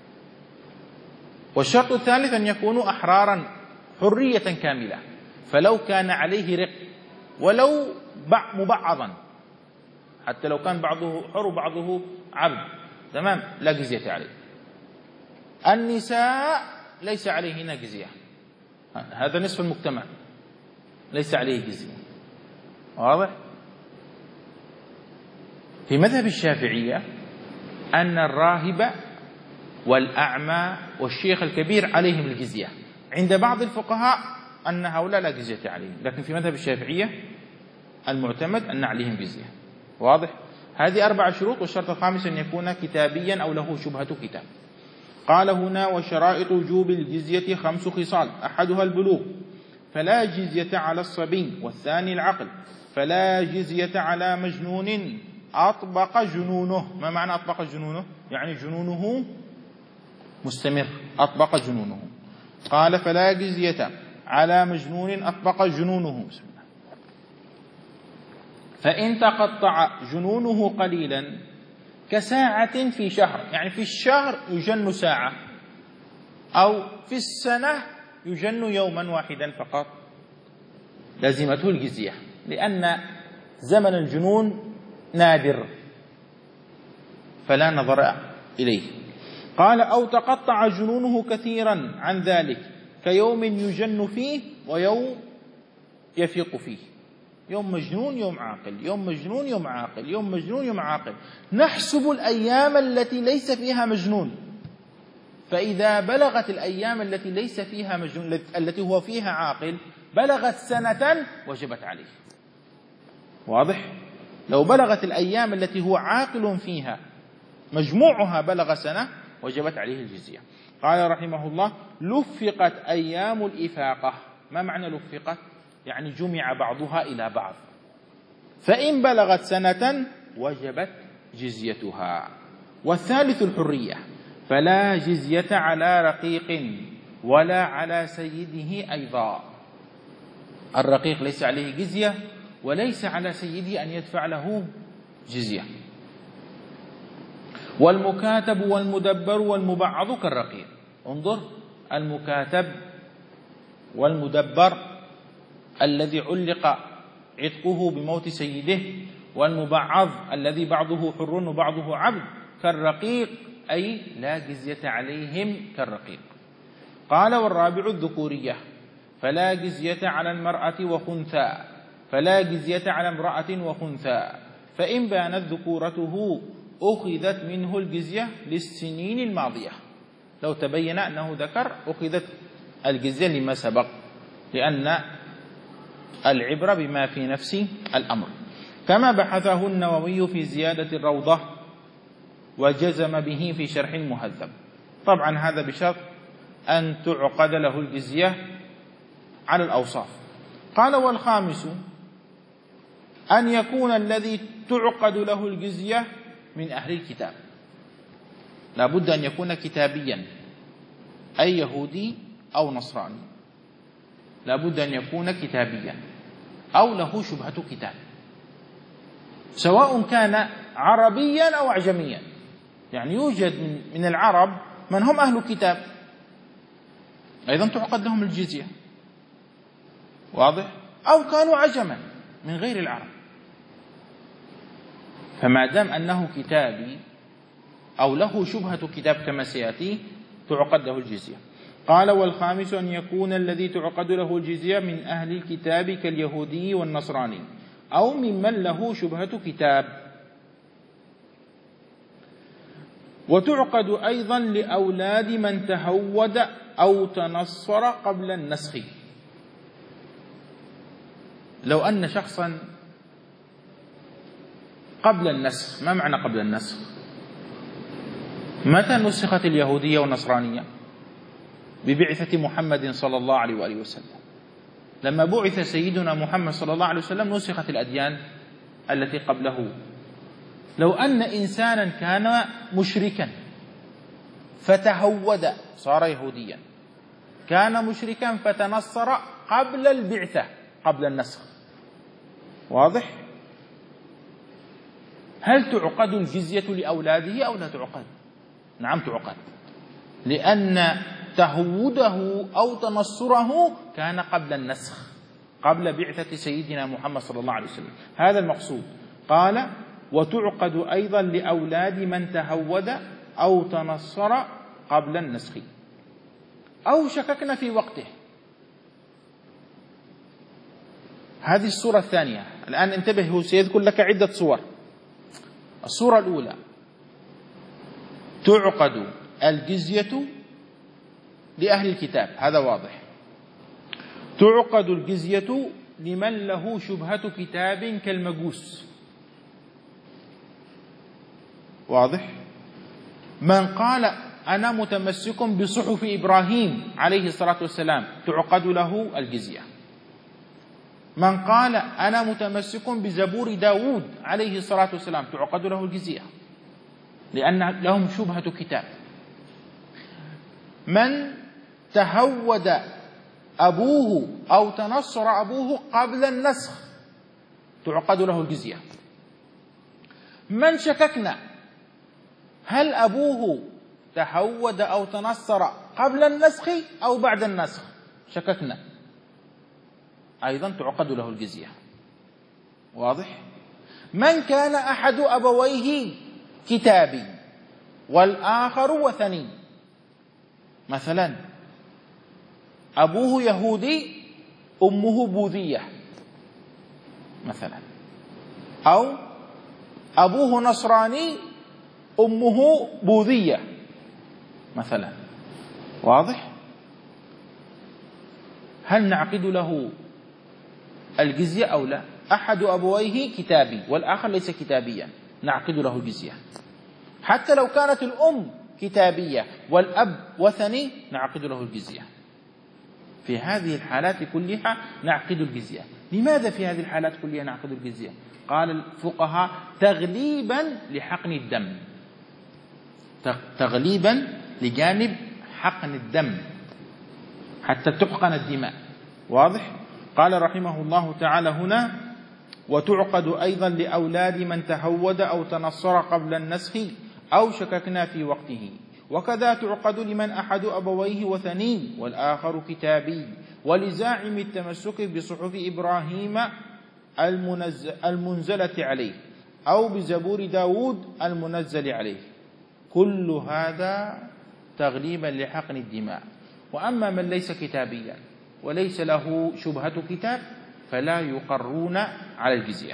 S1: والشرط الثالث أن يكونوا أحرارا، حرية كاملة، فلو كان عليه رق ولو مبعضا، حتى لو كان بعضه حر وبعضه عبد، تمام، لا جزية عليه. النساء ليس عليهن جزية، هذا نصف المجتمع ليس عليه جزية. واضح؟ في مذهب الشافعية أن الراهب والأعمى والشيخ الكبير عليهم الجزية. عند بعض الفقهاء أن هؤلاء لا جزية عليهم، لكن في مذهب الشافعية المعتمد أن عليهم جزية. واضح؟ هذه أربع شروط. والشرط الخامس أن يكون كتابيا أو له شبهة كتاب. قال هنا وشرائط وجوب الجزية خمس خصال، أحدها البلوغ، فلا جزية على الصبي، والثاني العقل، فلا جزية على مجنون أطبق جنونه. ما معنى أطبق جنونه؟ يعني جنونه مستمر، أطبق جنونه. قال فلا جزية على مجنون أطبق جنونه. بسم الله. فإن تقطع جنونه قليلا كساعة في شهر، يعني في الشهر يجن ساعة، أو في السنة يجن يوما واحدا فقط، لزمته الجزية، لأن زمن الجنون نادر فلا نظر إليه. قال أو تقطع جنونه كثيرا عن ذلك كيوم يجن فيه ويوم يفيق فيه، يوم مجنون يوم عاقل، يوم مجنون يوم عاقل، يوم مجنون يوم عاقل. نحسب الأيام التي ليس فيها مجنون، فإذا بلغت الأيام التي ليس فيها مجنون التي هو فيها عاقل بلغت سنة وجبت عليه. واضح؟ لو بلغت الأيام التي هو عاقل فيها مجموعها بلغ سنة وجبت عليه الجزية. قال رحمه الله لفقت أيام الإفاقة. ما معنى لفقت؟ يعني جمع بعضها إلى بعض، فإن بلغت سنة وجبت جزيتها. والثالث الحرية، فلا جزية على رقيق ولا على سيده أيضا. الرقيق ليس عليه جزية، وليس على سيده أن يدفع له جزية. والمكاتب والمدبر والمبعض كالرقيق. انظر، المكاتب والمدبر الذي علق عتقه بموت سيده والمبعض الذي بعضه حر وبعضه عبد كالرقيق، أي لا جزية عليهم كالرقيق. قال والرابع الذكورية، فلا جزية على المرأة وخنثى، فلا جزية على امرأة وخنثى، فإن بانت ذكورته أخذت منه الجزية للسنين الماضية. لو تبين أنه ذكر أخذت الجزية لما سبق، لأن العبرة بما في نفس الأمر، كما بحثه النووي في زيادة الروضة وجزم به في شرح المهذب. طبعا هذا بشرط أن تعقد له الجزية على الأوصاف. قال والخامس أن يكون الذي تعقد له الجزية من أهل الكتاب، لا بد أن يكون كتابيا، أي يهودي أو نصراني، لا بد أن يكون كتابيا أو له شبهة كتاب، سواء كان عربيا أو أعجميا. يعني يوجد من العرب من هم أهل كتاب أيضا تعقد لهم الجزية، واضح؟ أو كانوا عجما من غير العرب، فما دام أنه كتابي أو له شبهة كتاب كما سيأتي تعقد له الجزية. قال والخامس أن يكون الذي تعقد له الجزية من أهل الكتاب كاليهودي والنصراني أو ممن له شبهة كتاب. وتعقد أيضا لأولاد من تهود أو تنصر قبل النسخ. لو أن شخصا قبل النسخ، ما معنى قبل النسخ؟ متى نسخت اليهودية والنصرانية؟ ببعثة محمد صلى الله عليه وآله وسلم. لما بعث سيدنا محمد صلى الله عليه وسلم نسخت الأديان التي قبله. لو أن إنسانا كان مشركا فتهود صار يهوديا، كان مشركا فتنصر قبل البعثة قبل النسخ، واضح؟ هل تعقد الجزية لأولاده أو لا تعقد؟ نعم تعقد، لأن تهوده أو تنصره كان قبل النسخ، قبل بعثة سيدنا محمد صلى الله عليه وسلم. هذا المقصود. قال وتعقد أيضا لأولاد من تهود أو تنصر قبل النسخ أو شككنا في وقته. هذه الصورة الثانية. الآن انتبه، هو سيذكر لك عدة صور. الصورة الأولى تعقد الجزية لأهل الكتاب، هذا واضح. تعقد الجزية لمن له شبهة كتاب كالمجوس، واضح؟ من قال أنا متمسك بصحف إبراهيم عليه الصلاة والسلام تعقد له الجزية. من قال أنا متمسك بزبور داود عليه الصلاة والسلام تعقد له الجزية، لأن لهم شبهة كتاب. من تهود أبوه أو تنصر أبوه قبل النسخ تعقد له الجزية. من شككنا هل أبوه تهود أو تنصر قبل النسخ أو بعد النسخ، شككنا، أيضا تعقد له الجزية، واضح؟ من كان أحد أبويه كتابي والآخر وثني، مثلا أبوه يهودي أمه بوذية مثلا، أو أبوه نصراني أمه بوذية مثلا، واضح؟ هل نعقد له الجزية أو لا؟ أحد أبويه كتابي والآخر ليس كتابيا نعقد له الجزية. حتى لو كانت الأم كتابية والأب وثني نعقد له الجزية. في هذه الحالات كلها نعقد الجزية. لماذا في هذه الحالات كلها نعقد الجزية؟ قال الفقهاء تغليبا لحقن الدم، تغليبا لجانب حقن الدم حتى تحقن الدماء، واضح؟ قال رحمه الله تعالى هنا وتعقد أيضا لأولاد من تهود أو تنصر قبل النسخ أو شككنا في وقته، وكذا تعقد لمن أحد أبويه وثني والآخر كتابي، ولزاعم التمسك بصحف إبراهيم المنزلة عليه أو بزبور داود المنزل عليه، كل هذا تغليبا لحقن الدماء. وأما من ليس كتابيا وليس له شبهة كتاب فلا يقرون على الجزية.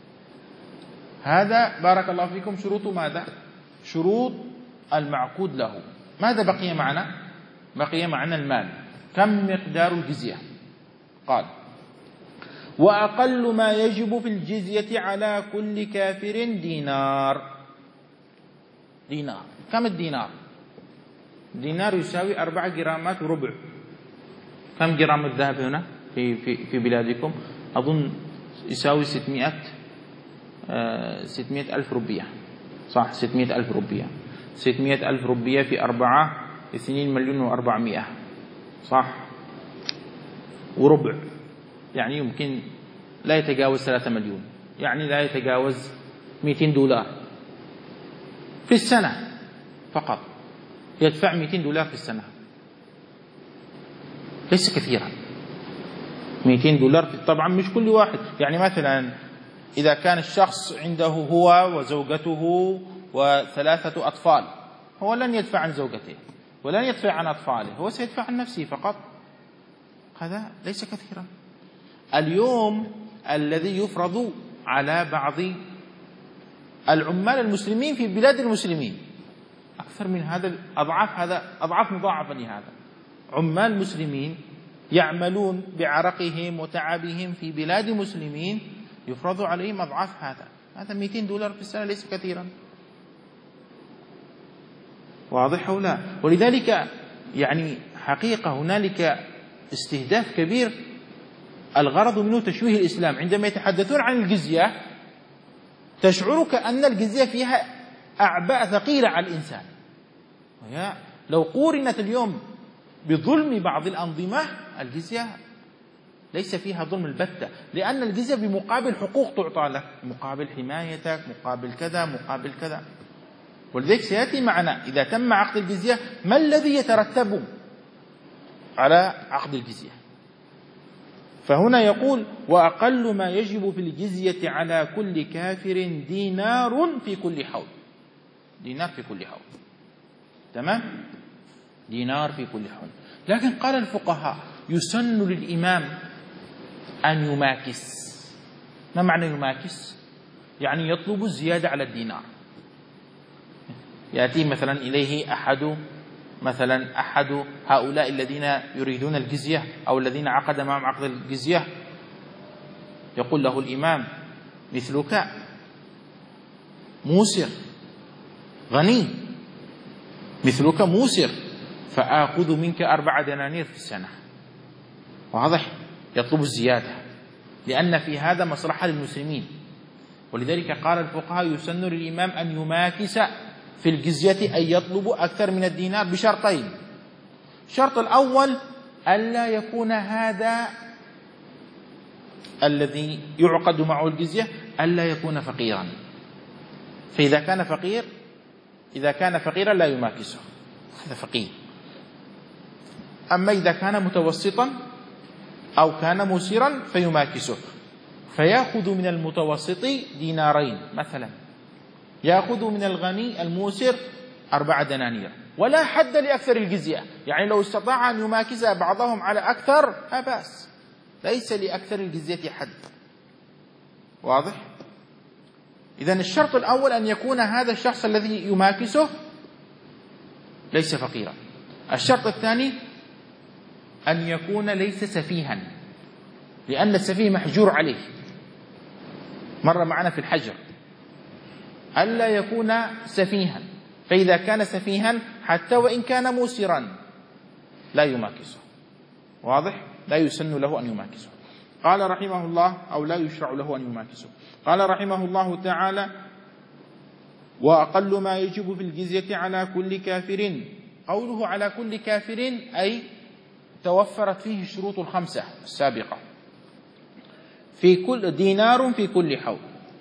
S1: هذا بارك الله فيكم شروط ماذا؟ شروط المعقود له. ماذا بقي معنا؟ بقي معنا المال. كم مقدار الجزية؟ قال: وأقل ما يجب في الجزية على كل كافر دينار. دينار. كم الدينار؟ دينار يساوي أربع جرامات وربع. كم جرام الذهب هنا في في في بلادكم؟ أظن يساوي ستمائة آه ستمائة ألف روبية، صح؟ ستمائة ألف روبية. ستمائة ألف روبية في أربعة، اثنين مليون وأربعمائة، صح؟ وربع، يعني يمكن لا يتجاوز ثلاثة مليون، يعني لا يتجاوز مئتين دولار في السنة فقط. يدفع مئتين دولار في السنة، ليس كثيرا. مئتين دولار طبعا مش كل واحد، يعني مثلا إذا كان الشخص عنده هو وزوجته وثلاثة أطفال، هو لن يدفع عن زوجته ولن يدفع عن أطفاله، هو سيدفع عن نفسه فقط. هذا ليس كثيرا. اليوم الذي يفرض على بعض العمال المسلمين في بلاد المسلمين أكثر من هذا، أضعاف هذا، أضعاف مضاعفة لهذا. عمال مسلمين يعملون بعرقهم وتعبهم في بلاد مسلمين يفرض عليهم أضعاف هذا. هذا مئتين دولار في السنة ليس كثيرا. واضح أو لا؟ ولذلك يعني حقيقة هنالك استهداف كبير الغرض منه تشويه الإسلام. عندما يتحدثون عن الجزية تشعرك أن الجزية فيها أعباء ثقيلة على الإنسان. لو قورنت اليوم بظلم بعض الأنظمة، الجزية ليس فيها ظلم البتة، لأن الجزية بمقابل حقوق تعطى لك، مقابل حمايتك، مقابل كذا، مقابل كذا. ولذلك سيأتي معنا إذا تم عقد الجزية ما الذي يترتب على عقد الجزية. فهنا يقول: وأقل ما يجب في الجزية على كل كافر دينار في كل حول. دينار في كل حول، تمام؟ دينار في كل حول. لكن قال الفقهاء: يسن للإمام أن يماكس. ما معنى يماكس؟ يعني يطلب الزيادة على الدينار. يأتي مثلا إليه أحد مثلا أحد هؤلاء الذين يريدون الجزية أو الذين عقد معهم عقد الجزية، يقول له الإمام: مثلك موسر غني، مثلك موسر، فآخذ منك أربع دنانير في السنة. واضح؟ يطلب الزيادة لأن في هذا مصلحة للمسلمين. ولذلك قال الفقهاء: يسن للإمام أن يماكس في الجزية، أن يطلب أكثر من الدينار بشرطين. الشرط الأول: ألا يكون هذا الذي يعقد معه الجزية ألا يكون فقيرا. فإذا كان فقير إذا كان فقيرا لا يماكسه، هذا فقير. أما إذا كان متوسطا أو كان مسيرا فيماكسه، فيأخذ من المتوسط دينارين مثلا، يأخذ من الغني الموسر أربع دنانير، ولا حد لأكثر الجزية. يعني لو استطاع أن يماكس بعضهم على أكثر لا بأس، ليس لأكثر الجزية حد. واضح؟ إذن الشرط الأول أن يكون هذا الشخص الذي يماكسه ليس فقيرا. الشرط الثاني أن يكون ليس سفيها، لأن السفيه محجور عليه، مر معنا في الحجر. ألا يكون سفيها، فإذا كان سفيها حتى وإن كان موسرا لا يماكسه. واضح؟ لا يسن له أن يماكسه. قال رحمه الله: أو لا يشرع له أن يماكسه. قال رحمه الله تعالى: وأقل ما يجب في الجزية على كل كافر. قوله على كل كافر أي توفرت فيه الشروط الخمسة السابقة. في كل دينار في كل حول،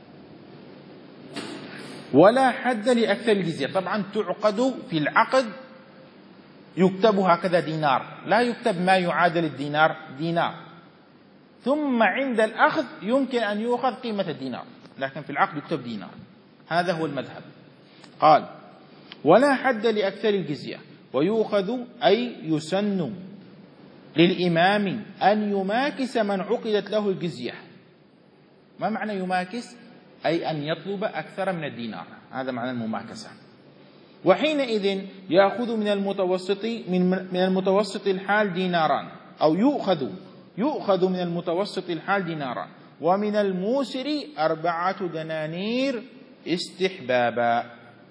S1: ولا حد لأكثر الجزية. طبعا تعقد في العقد يكتب هكذا دينار، لا يكتب ما يعادل الدينار دينار. ثم عند الأخذ يمكن أن يؤخذ قيمة الدينار، لكن في العقد يكتب دينار. هذا هو المذهب. قال: ولا حد لأكثر الجزية، ويؤخذ أي يسن للإمام أن يماكس من عقدت له الجزية. ما معنى يماكس؟ أي أن يطلب أكثر من الدينار، هذا معنى المماكسة. وحينئذ يأخذ من المتوسط من من المتوسط الحال ديناران، أو يؤخذ يؤخذ من المتوسط الحال ديناران، ومن الموسر أربعة دنانير استحبابا.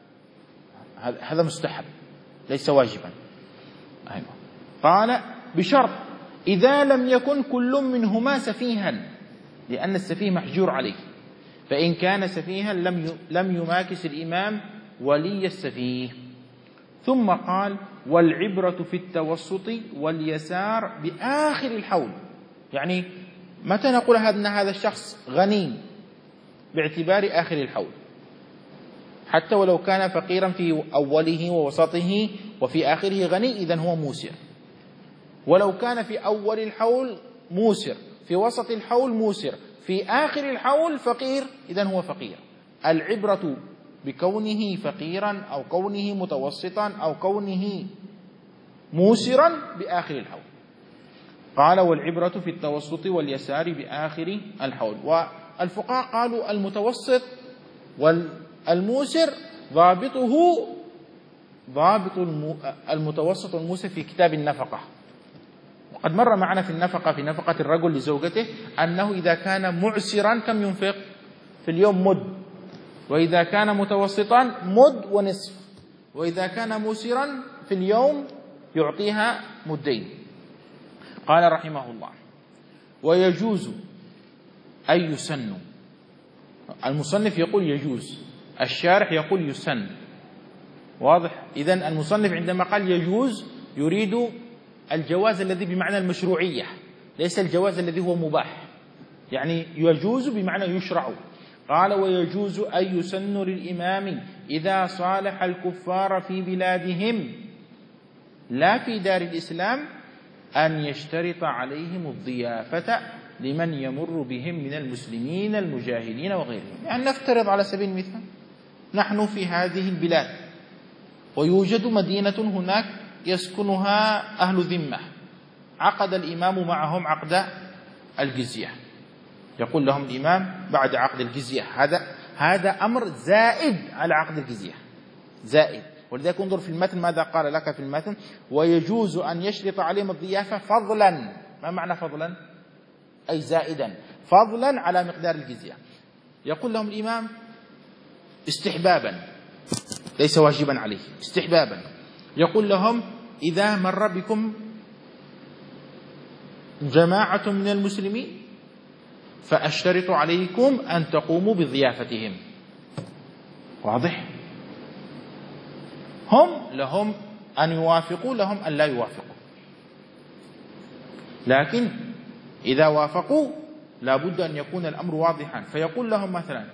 S1: هذا مستحب ليس واجبا. أيوة. قال: بشرط إذا لم يكن كل منهما سفيها، لأن السفيه محجور عليه، فإن كان سفيها لم لم يماكس الإمام ولي السفيه. ثم قال: والعبرة في التوسط واليسار بآخر الحول. يعني متى نقول أن هذا الشخص غني؟ باعتبار آخر الحول، حتى ولو كان فقيرا في أوله ووسطه وفي آخره غني، إذن هو موسر. ولو كان في أول الحول موسر، في وسط الحول موسر، في آخر الحول فقير، إذن هو فقير. العبرة بكونه فقيرا أو كونه متوسطا أو كونه موسرا بآخر الحول. قال: والعبرة في التوسط واليسار بآخر الحول. والفقهاء قالوا المتوسط والموسر ضابطه ضابط المتوسط والموسر في كتاب النفقة. وقد مر معنا في النفقة في نفقة الرجل لزوجته أنه إذا كان معسرا كم ينفق في اليوم؟ مد. وإذا كان متوسطا مد ونصف. وإذا كان موسرا في اليوم يعطيها مدين. قال رحمه الله: ويجوز أن يسن. المصنف يقول يجوز، الشارح يقول يسن. واضح؟ إذن المصنف عندما قال يجوز يريد الجواز الذي بمعنى المشروعية، ليس الجواز الذي هو مباح. يعني يجوز بمعنى يشرع. قال: ويجوز أن يسن للإمام إذا صالح الكفار في بلادهم لا في دار الإسلام أن يشترط عليهم الضيافة لمن يمر بهم من المسلمين المجاهدين وغيرهم. يعني نفترض على سبيل المثال نحن في هذه البلاد ويوجد مدينة هناك يسكنها أهل ذمة، عقد الإمام معهم عقد الجزية. يقول لهم الإمام بعد عقد الجزية، هذا هذا أمر زائد على عقد الجزية، زائد. ولذلك انظر في المتن ماذا قال لك في المتن: ويجوز أن يشرط عليهم الضيافة فضلا. ما معنى فضلا؟ أي زائدا، فضلا على مقدار الجزية. يقول لهم الإمام استحبابا، ليس واجبا عليه، استحبابا. يقول لهم: إذا مر بكم جماعة من المسلمين فأشترط عليكم أن تقوموا بضيافتهم. واضح؟ هم لهم أن يوافقوا، لهم أن لا يوافقوا. لكن إذا وافقوا لابد أن يكون الأمر واضحا. فيقول لهم مثلا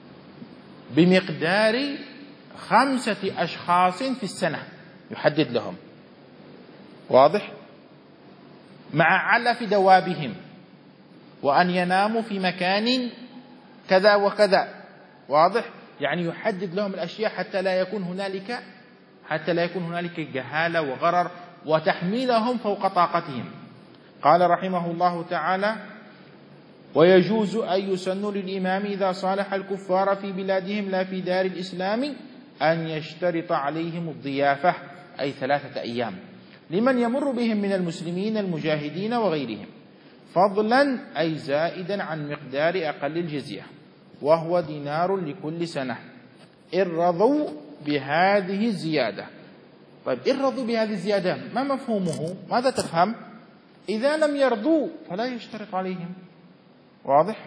S1: بمقدار خمسة أشخاص في السنة، يحدد لهم. واضح؟ مع علف دوابهم، وأن يناموا في مكان كذا وكذا. واضح؟ يعني يحدد لهم الأشياء حتى لا يكون هنالك حتى لا يكون هنالك جهالة وغرر وتحميلهم فوق طاقتهم. قال رحمه الله تعالى: ويجوز أن يسن للإمام إذا صالح الكفار في بلادهم لا في دار الإسلام أن يشترط عليهم الضيافة، أي ثلاثة أيام، لمن يمر بهم من المسلمين المجاهدين وغيرهم، فضلا أي زائدا عن مقدار أقل الجزية، وهو دينار لكل سنة، إن رضوا بهذه الزيادة. طيب، إن رضوا بهذه الزيادة ما مفهومه؟ ماذا تفهم؟ إذا لم يرضوا فلا يشترط عليهم. واضح؟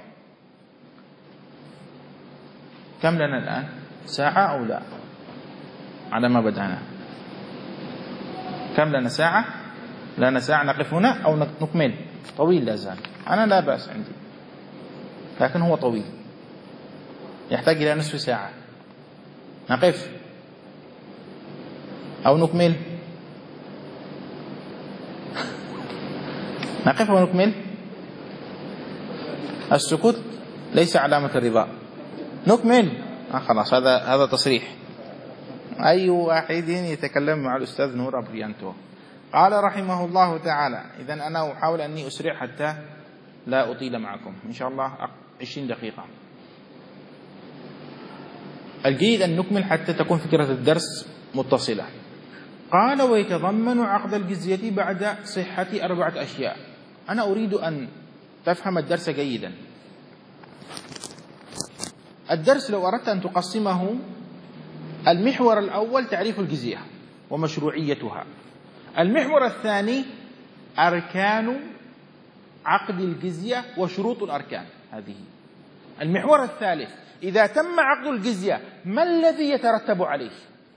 S1: كم لنا الآن؟ ساعة أو لا؟ على ما بدأنا كم لنا؟ ساعة؟ لنا ساعة. نقف هنا أو نكمل؟ طويل لا زال، أنا لا بأس عندي، لكن هو طويل يحتاج إلى نصف ساعة. نقف أو نكمل؟ نقف أو نكمل؟ السكوت ليس علامة الرضا. نكمل. آه خلاص، هذا هذا تصريح. أي واحد يتكلم مع الأستاذ نور أبريانتو. قال رحمه الله تعالى: إذن أنا أحاول أني أسرع حتى لا أطيل معكم إن شاء الله عشرين دقيقة. الجيد أن نكمل حتى تكون فكرة الدرس متصلة. قال: ويتضمن عقد الجزية بعد صحة أربعة أشياء. أنا أريد أن تفهم الدرس جيدا. الدرس لو أردت أن تقسمه، المحور الأول تعريف الجزية ومشروعيتها. المحور الثاني أركان عقد الجزية وشروط الأركان هذه. المحور الثالث إذا تم عقد الجزية ما الذي يترتب عليه؟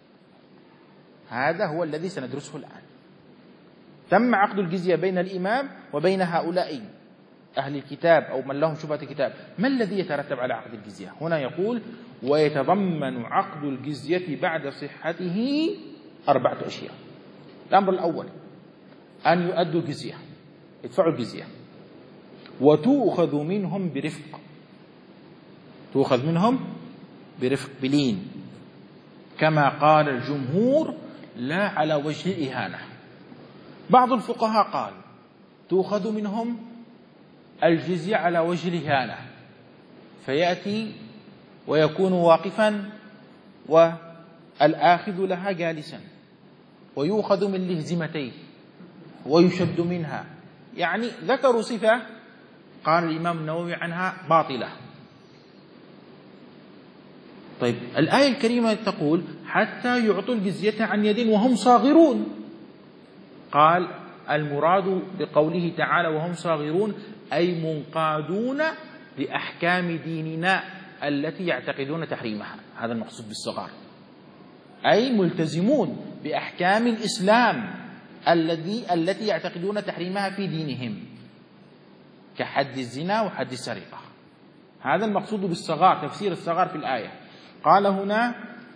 S1: هذا هو الذي سندرسه الآن. تم عقد الجزية بين الإمام وبين هؤلاء أهل الكتاب أو من لهم شبهة الكتاب، ما الذي يترتب على عقد الجزية؟ هنا يقول: ويتضمن عقد الجزية بعد صحته أربعة أشياء. الأمر الأول أن يؤدوا الجزية، يدفعوا الجزية، وتؤخذ منهم برفق، تؤخذ منهم برفق بلين، كما قال الجمهور لا على وجه الإهانة. بعض الفقهاء قال تؤخذ منهم الجزية على وجه الإهانة، فيأتي ويكون واقفا والآخذ لها جالسا، ويؤخذ من لهزمتيه ويشد منها. يعني ذكروا صفة قال الإمام النووي عنها باطلة. طيب الآية الكريمة تقول: حتى يعطوا الجزية عن يد وهم صاغرون. قال المراد بقوله تعالى وهم صاغرون أي منقادون لأحكام ديننا التي يعتقدون تحريمها، هذا المقصود بالصغار، أي ملتزمون بأحكام الإسلام الذي التي يعتقدون تحريمها في دينهم، كحد الزنا وحد السرقة. هذا المقصود بالصغار، تفسير الصغار في الآية. قال هنا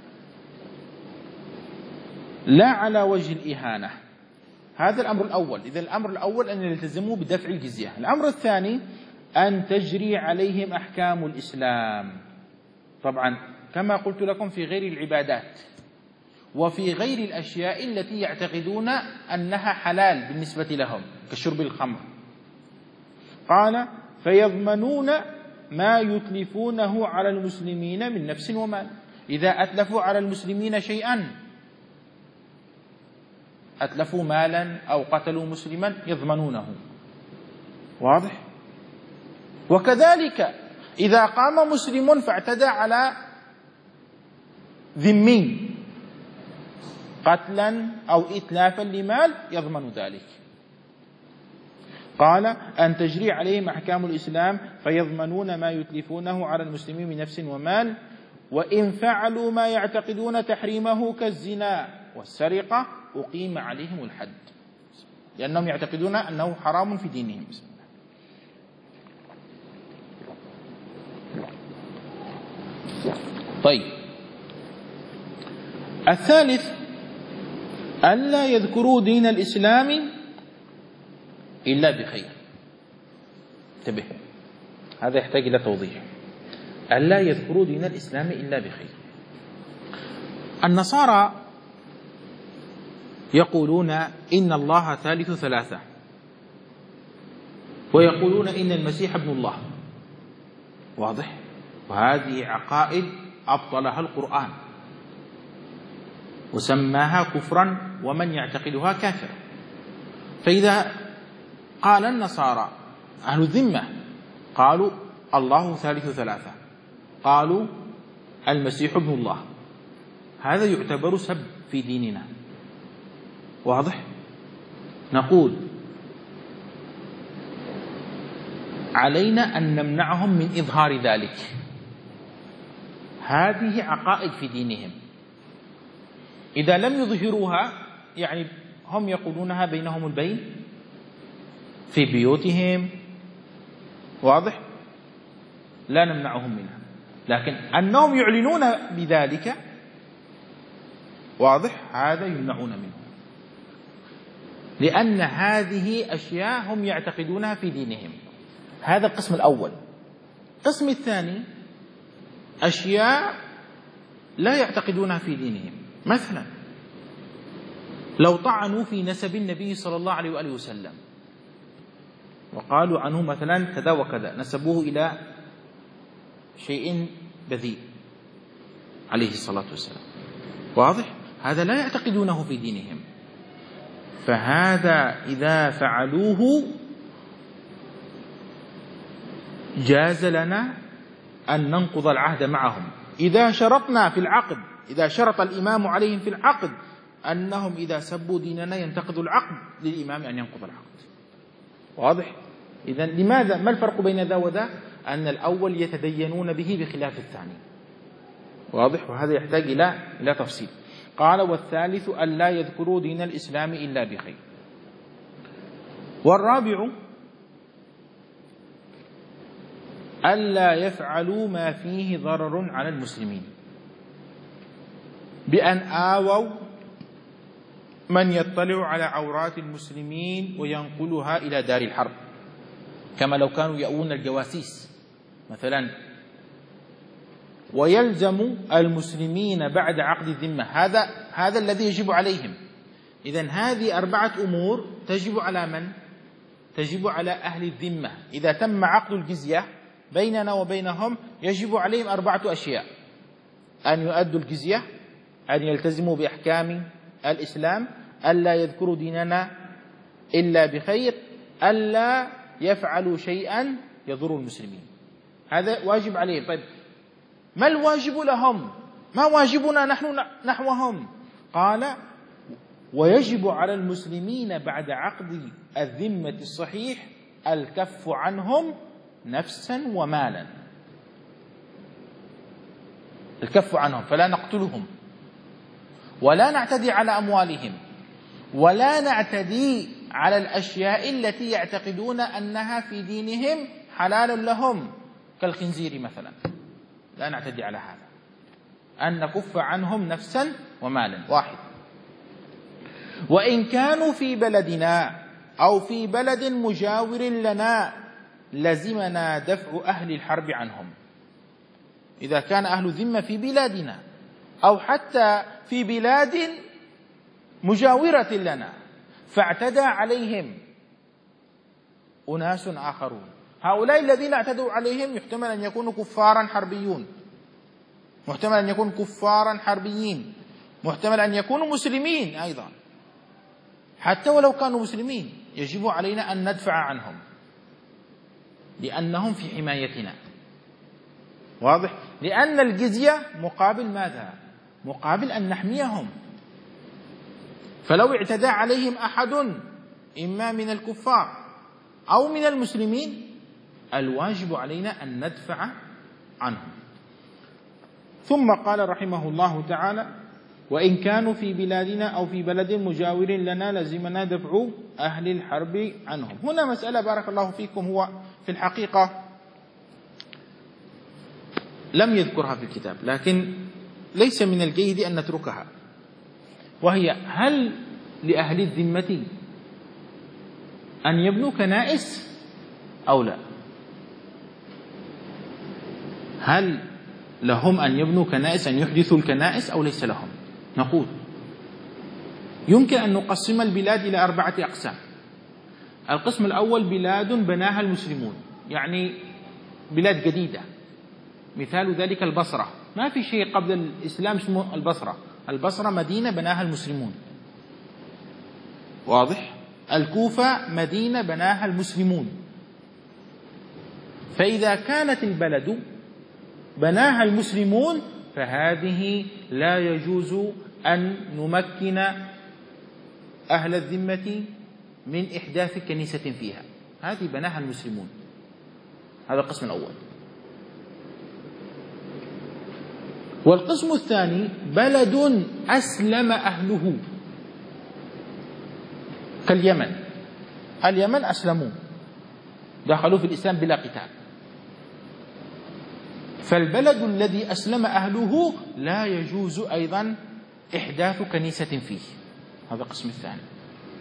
S1: لا على وجه الإهانة، هذا الأمر الأول. إذا الأمر الأول أن يلتزموا بدفع الجزية. الأمر الثاني أن تجري عليهم أحكام الإسلام، طبعا كما قلت لكم في غير العبادات وفي غير الأشياء التي يعتقدون أنها حلال بالنسبة لهم كشرب الخمر. قال فيضمنون ما يتلفونه على المسلمين من نفس ومال. إذا أتلفوا على المسلمين شيئا، أتلفوا مالا أو قتلوا مسلما، يضمنونه. واضح؟ وكذلك إذا قام مسلم فاعتدى على ذمي قتلا أو إتلافا لمال، يضمن ذلك. قال أن تجري عليهم أحكام الإسلام فيضمنون ما يتلفونه على المسلمين من نفس ومال، وإن فعلوا ما يعتقدون تحريمه كالزنا والسرقة أقيم عليهم الحد، لأنهم يعتقدون أنه حرام في دينهم. طيب الثالث ألا يذكروا دين الإسلام إلا بخير. انتبه، هذا يحتاج إلى توضيح. ألا يذكروا دين الإسلام إلا بخير. النصارى يقولون إن الله ثالث ثلاثة، ويقولون إن المسيح ابن الله. واضح؟ وهذه عقائد أبطلها القرآن وسماها كفرا، ومن يعتقدها كافر. فإذا قال النصارى أهل الذمة قالوا الله ثالث ثلاثة، قالوا المسيح ابن الله، هذا يعتبر سب في ديننا. واضح؟ نقول علينا أن نمنعهم من إظهار ذلك. هذه عقائد في دينهم، إذا لم يظهروها يعني هم يقولونها بينهم البين في بيوتهم. واضح؟ لا نمنعهم منها، لكن أنهم يعلنون بذلك، واضح، هذا يمنعون منه، لأن هذه أشياء هم يعتقدونها في دينهم. هذا القسم الأول. القسم الثاني أشياء لا يعتقدونها في دينهم، مثلا لو طعنوا في نسب النبي صلى الله عليه وآله وسلم وقالوا عنه مثلا كذا وكذا، نسبوه إلى شيء بذيء عليه الصلاة والسلام، واضح؟ هذا لا يعتقدونه في دينهم، فهذا إذا فعلوه جاز لنا أن ننقض العهد معهم. إذا شرطنا في العقد، إذا شرط الإمام عليهم في العقد أنهم إذا سبوا ديننا ينتقضوا العقد، للإمام أن ينقض العقد، واضح؟ إذن لماذا؟ ما الفرق بين ذا وذا؟ أن الأول يتدينون به بخلاف الثاني، واضح؟ وهذا يحتاج إلى إلى تفصيل. قال: والثالث أن لا يذكروا دين الإسلام إلا بخير. والرابع ألا يفعلوا ما فيه ضرر على المسلمين بأن آووا من يطلع على عورات المسلمين وينقلها إلى دار الحرب، كما لو كانوا يأوون الجواسيس مثلا، ويلزم المسلمين بعد عقد الذمة، هذا هذا الذي يجب عليهم. إذن هذه أربعة أمور تجب على من؟ تجب على أهل الذمة. إذا تم عقد الجزية بيننا وبينهم يجب عليهم أربعة أشياء: أن يؤدوا الجزية، أن يلتزموا بأحكام الإسلام، ألا يذكروا ديننا إلا بخير، ألا يفعلوا شيئا يضر المسلمين. هذا واجب عليهم. طيب ما الواجب لهم؟ ما واجبنا نحن نحوهم؟ قال: ويجب على المسلمين بعد عقد الذمة الصحيح الكف عنهم نفسا ومالا. الكف عنهم، فلا نقتلهم ولا نعتدي على أموالهم ولا نعتدي على الأشياء التي يعتقدون أنها في دينهم حلال لهم كالخنزير مثلا، لا نعتدي على هذا. أن نكف عنهم نفسا ومالا. واحد. وإن كانوا في بلدنا أو في بلد مجاور لنا لزمنا دفع أهل الحرب عنهم. إذا كان أهل الذمة في بلادنا أو حتى في بلاد مجاورة لنا فاعتدى عليهم أناس آخرون، هؤلاء الذين اعتدوا عليهم يحتمل أن يكونوا كفارا حربيون، محتمل أن يكونوا كفارا حربيين، محتمل أن يكونوا مسلمين أيضا. حتى ولو كانوا مسلمين يجب علينا أن ندفع عنهم لأنهم في حمايتنا، واضح؟ لأن الجزية مقابل ماذا؟ مقابل أن نحميهم. فلو اعتدى عليهم أحد إما من الكفار أو من المسلمين الواجب علينا أن ندفع عنهم. ثم قال رحمه الله تعالى: وإن كانوا في بلادنا أو في بلد مجاور لنا لزمنا دفع أهل الحرب عنهم. هنا مسألة بارك الله فيكم هو في الحقيقة لم يذكرها في الكتاب، لكن ليس من الجيد أن نتركها، وهي: هل لأهل الذمة أن يبنوا كنائس أو لا؟ هل لهم أن يبنوا كنائس، أن يحدثوا الكنائس، أو ليس لهم؟ نقول يمكن أن نقسم البلاد إلى أربعة أقسام. القسم الأول بلاد بناها المسلمون، يعني بلاد جديدة، مثال ذلك البصرة، ما في شيء قبل الإسلام اسمه البصرة، البصرة مدينة بناها المسلمون، واضح؟ الكوفة مدينة بناها المسلمون. فإذا كانت البلد بناها المسلمون فهذه لا يجوز أن نمكن أهل الذمة من إحداث كنيسة فيها، هذه بناها المسلمون. هذا القسم الأول. والقسم الثاني بلد أسلم أهله كاليمن، اليمن أسلموا، دخلوا في الإسلام بلا قتال، فالبلد الذي أسلم أهله لا يجوز أيضا إحداث كنيسة فيه. هذا القسم الثاني.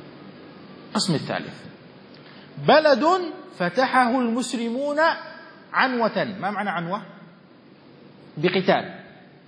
S1: القسم الثالث بلد فتحه المسلمون عنوة. ما معنى عنوة؟ بقتال.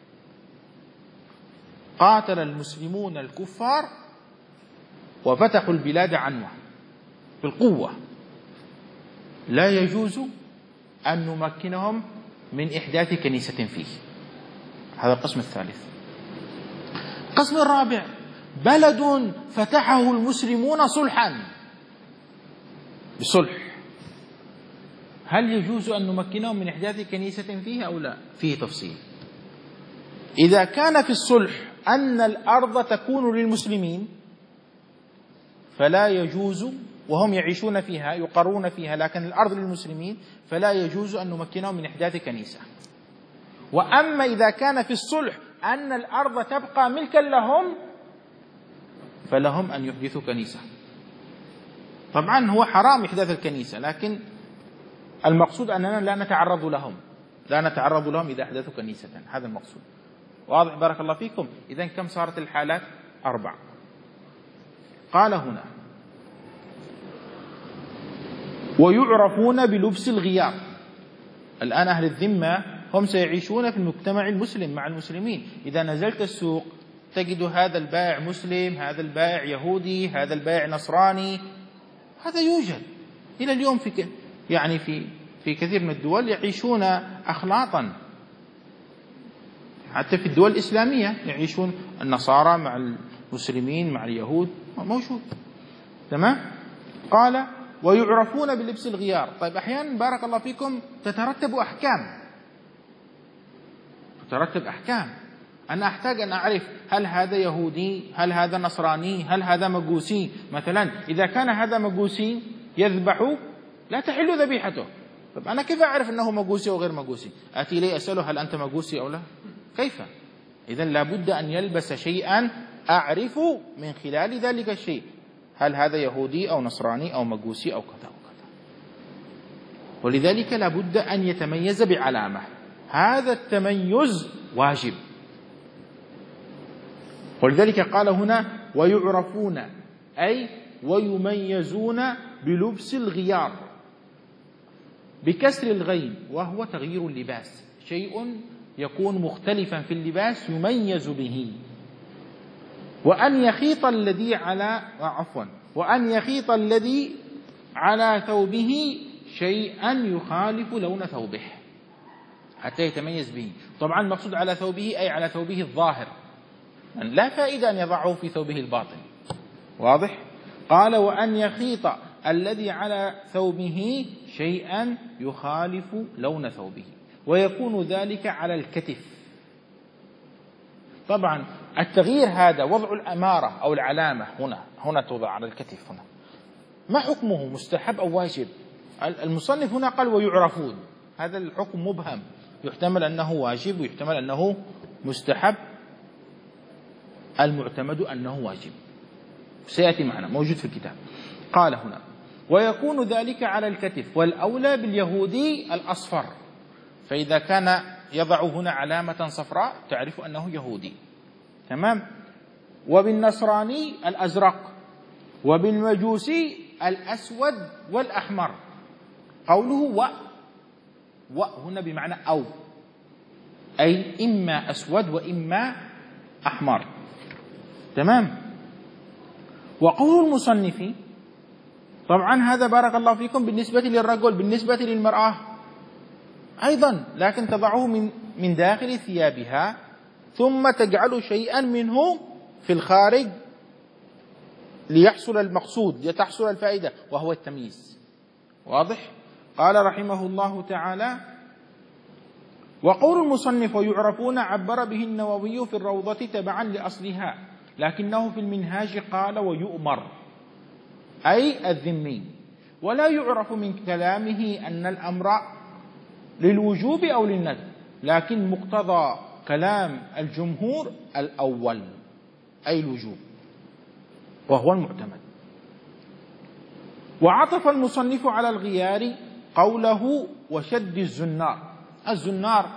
S1: قاتل المسلمون الكفار وفتحوا البلاد عنوة بالقوة، لا يجوز أن نمكنهم من إحداث كنيسة فيه. هذا القسم الثالث. القسم الرابع: بلد فتحه المسلمون صلحا، بصلح، هل يجوز أن نمكنهم من إحداث كنيسة فيه أو لا؟ فيه تفصيل. إذا كان في الصلح أن الأرض تكون للمسلمين فلا يجوز، وهم يعيشون فيها يقرون فيها، لكن الأرض للمسلمين، فلا يجوز أن نمكنهم من إحداث كنيسة. وأما إذا كان في الصلح أن الأرض تبقى ملكا لهم فلهم أن يحدثوا كنيسة. طبعا هو حرام إحداث الكنيسة، لكن المقصود أننا لا نتعرض لهم، لا نتعرض لهم إذا أحدثوا كنيسة، هذا المقصود. واضح؟ بارك الله فيكم. إذن كم صارت الحالات؟ أربع. قال هنا: ويعرفون بلبس الغيار. الآن أهل الذمة هم سيعيشون في المجتمع المسلم مع المسلمين. إذا نزلت السوق تجد هذا البائع مسلم، هذا البائع يهودي، هذا البائع نصراني، هذا يوجد إلى اليوم في يعني في في كثير من الدول يعيشون أخلاطا، حتى في الدول الإسلامية يعيشون النصارى مع المسلمين مع اليهود، موجود. تمام؟ قال: ويعرفون بلبس الغيار. طيب أحيانا بارك الله فيكم تترتب أحكام، تترتب أحكام. أنا أحتاج أن أعرف هل هذا يهودي، هل هذا نصراني، هل هذا مجوسي. مثلا إذا كان هذا مجوسي يذبح لا تحل ذبيحته، طب أنا كيف أعرف أنه مجوسي أو غير مجوسي؟ آتي لي أسأله هل أنت مجوسي أو لا؟ كيف؟ إذن لابد أن يلبس شيئا أعرف من خلال ذلك الشيء هل هذا يهودي أو نصراني أو مجوسي أو كذا وكذا. ولذلك لابد أن يتميز بعلامة، هذا التميز واجب. ولذلك قال هنا: ويعرفون، أي ويميزون بلبس الغيار، بكسر الغين، وهو تغيير اللباس، شيء يكون مختلفا في اللباس يميز به. وأن يخيط الذي على عفوا وأن يخيط الذي على ثوبه شيئا يخالف لون ثوبه حتى يتميز به. طبعا المقصود على ثوبه أي على ثوبه الظاهر، يعني لا فائدة أن يضعه في ثوبه الباطن. واضح؟ قال: وأن يخيط الذي على ثوبه شيئا يخالف لون ثوبه، ويكون ذلك على الكتف. طبعا التغيير هذا وضع الأمارة أو العلامة هنا هنا توضع على الكتف هنا، ما حكمه؟ مستحب أو واجب؟ المصنف هنا قال: ويعرفون، هذا الحكم مبهم، يحتمل أنه واجب ويحتمل أنه مستحب، المعتمد أنه واجب، سيأتي معنا موجود في الكتاب. قال هنا: ويكون ذلك على الكتف، والأولى باليهودي الأصفر، فإذا كان يضع هنا علامة صفراء تعرف أنه يهودي. تمام؟ وبالنصراني الأزرق، وبالمجوسي الأسود والأحمر. قوله و و هنا بمعنى أو، أي إما أسود وإما أحمر. تمام؟ وقول المصنف طبعا هذا بارك الله فيكم بالنسبة للرجل، بالنسبة للمرأة أيضا، لكن تضعه من من داخل ثيابها ثم تجعل شيئا منه في الخارج ليحصل المقصود، لتحصل الفائدة، وهو التمييز. واضح؟ قال رحمه الله تعالى: وقول المصنف ويعرفون عبر به النووي في الروضة تبعا لأصلها، لكنه في المنهاج قال: ويؤمر، أي الذمي. ولا يعرف من كلامه أن الأمر للوجوب أو للندب، لكن مقتضى كلام الجمهور الأول أي الوجوب، وهو المعتمد. وعطف المصنف على الغيار قوله: وشد الزنار. الزنار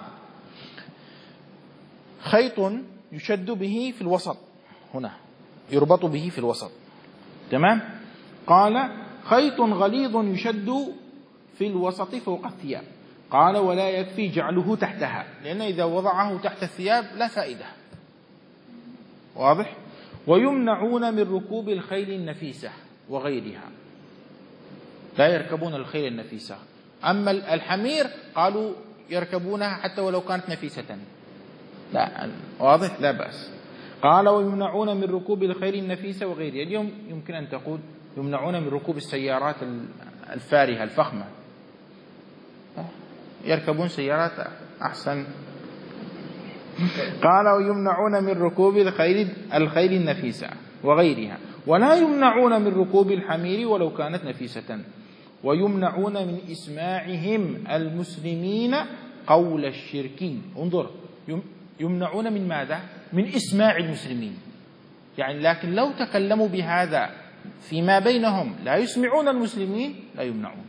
S1: خيط يشد به في الوسط، هنا يربط به في الوسط. تمام؟ قال: خيط غليظ يشد في الوسط فوق الثياب. قال ولا يكفي جعله تحتها، لأن إذا وضعه تحت الثياب لا فائدة. واضح؟ ويمنعون من ركوب الخيل النفيسة وغيرها، لا يركبون الخيل النفيسة. أما الحمير قالوا يركبونها حتى ولو كانت نفيسة، لا، واضح، لا بأس. قال ويمنعون من ركوب الخيل النفيسة وغيرها. اليوم يمكن أن تقول يمنعون من ركوب السيارات الفارهة الفخمة، يركبون سيارات أحسن. قال ويمنعون من ركوب الخيل الخيل النفيسة وغيرها، ولا يمنعون من ركوب الحمير ولو كانت نفيسة. ويمنعون من إسماعهم المسلمين قول الشركين. انظر، يمنعون من ماذا؟ من إسماع المسلمين، يعني لكن لو تكلموا بهذا فيما بينهم لا يسمعون المسلمين لا يمنعون،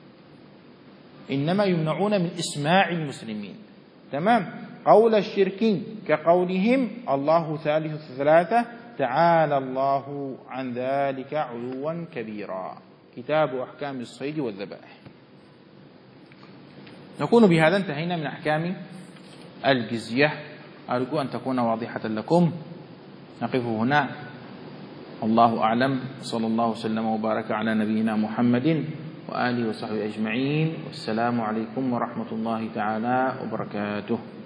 S1: إنما يمنعون من إسماع المسلمين. تمام؟ قول الشركين كقولهم الله ثالث ثلاثة، تعالى الله عن ذلك علوا كبيرا. كتاب أحكام الصيد والذبائح. نكون بهذا انتهينا من أحكام الجزية، أرجو أن تكون واضحة لكم. نقف هنا، الله أعلم، صلى الله وسلم وبارك على نبينا محمد وآله وصحبه أجمعين، والسلام عليكم ورحمة الله تعالى وبركاته.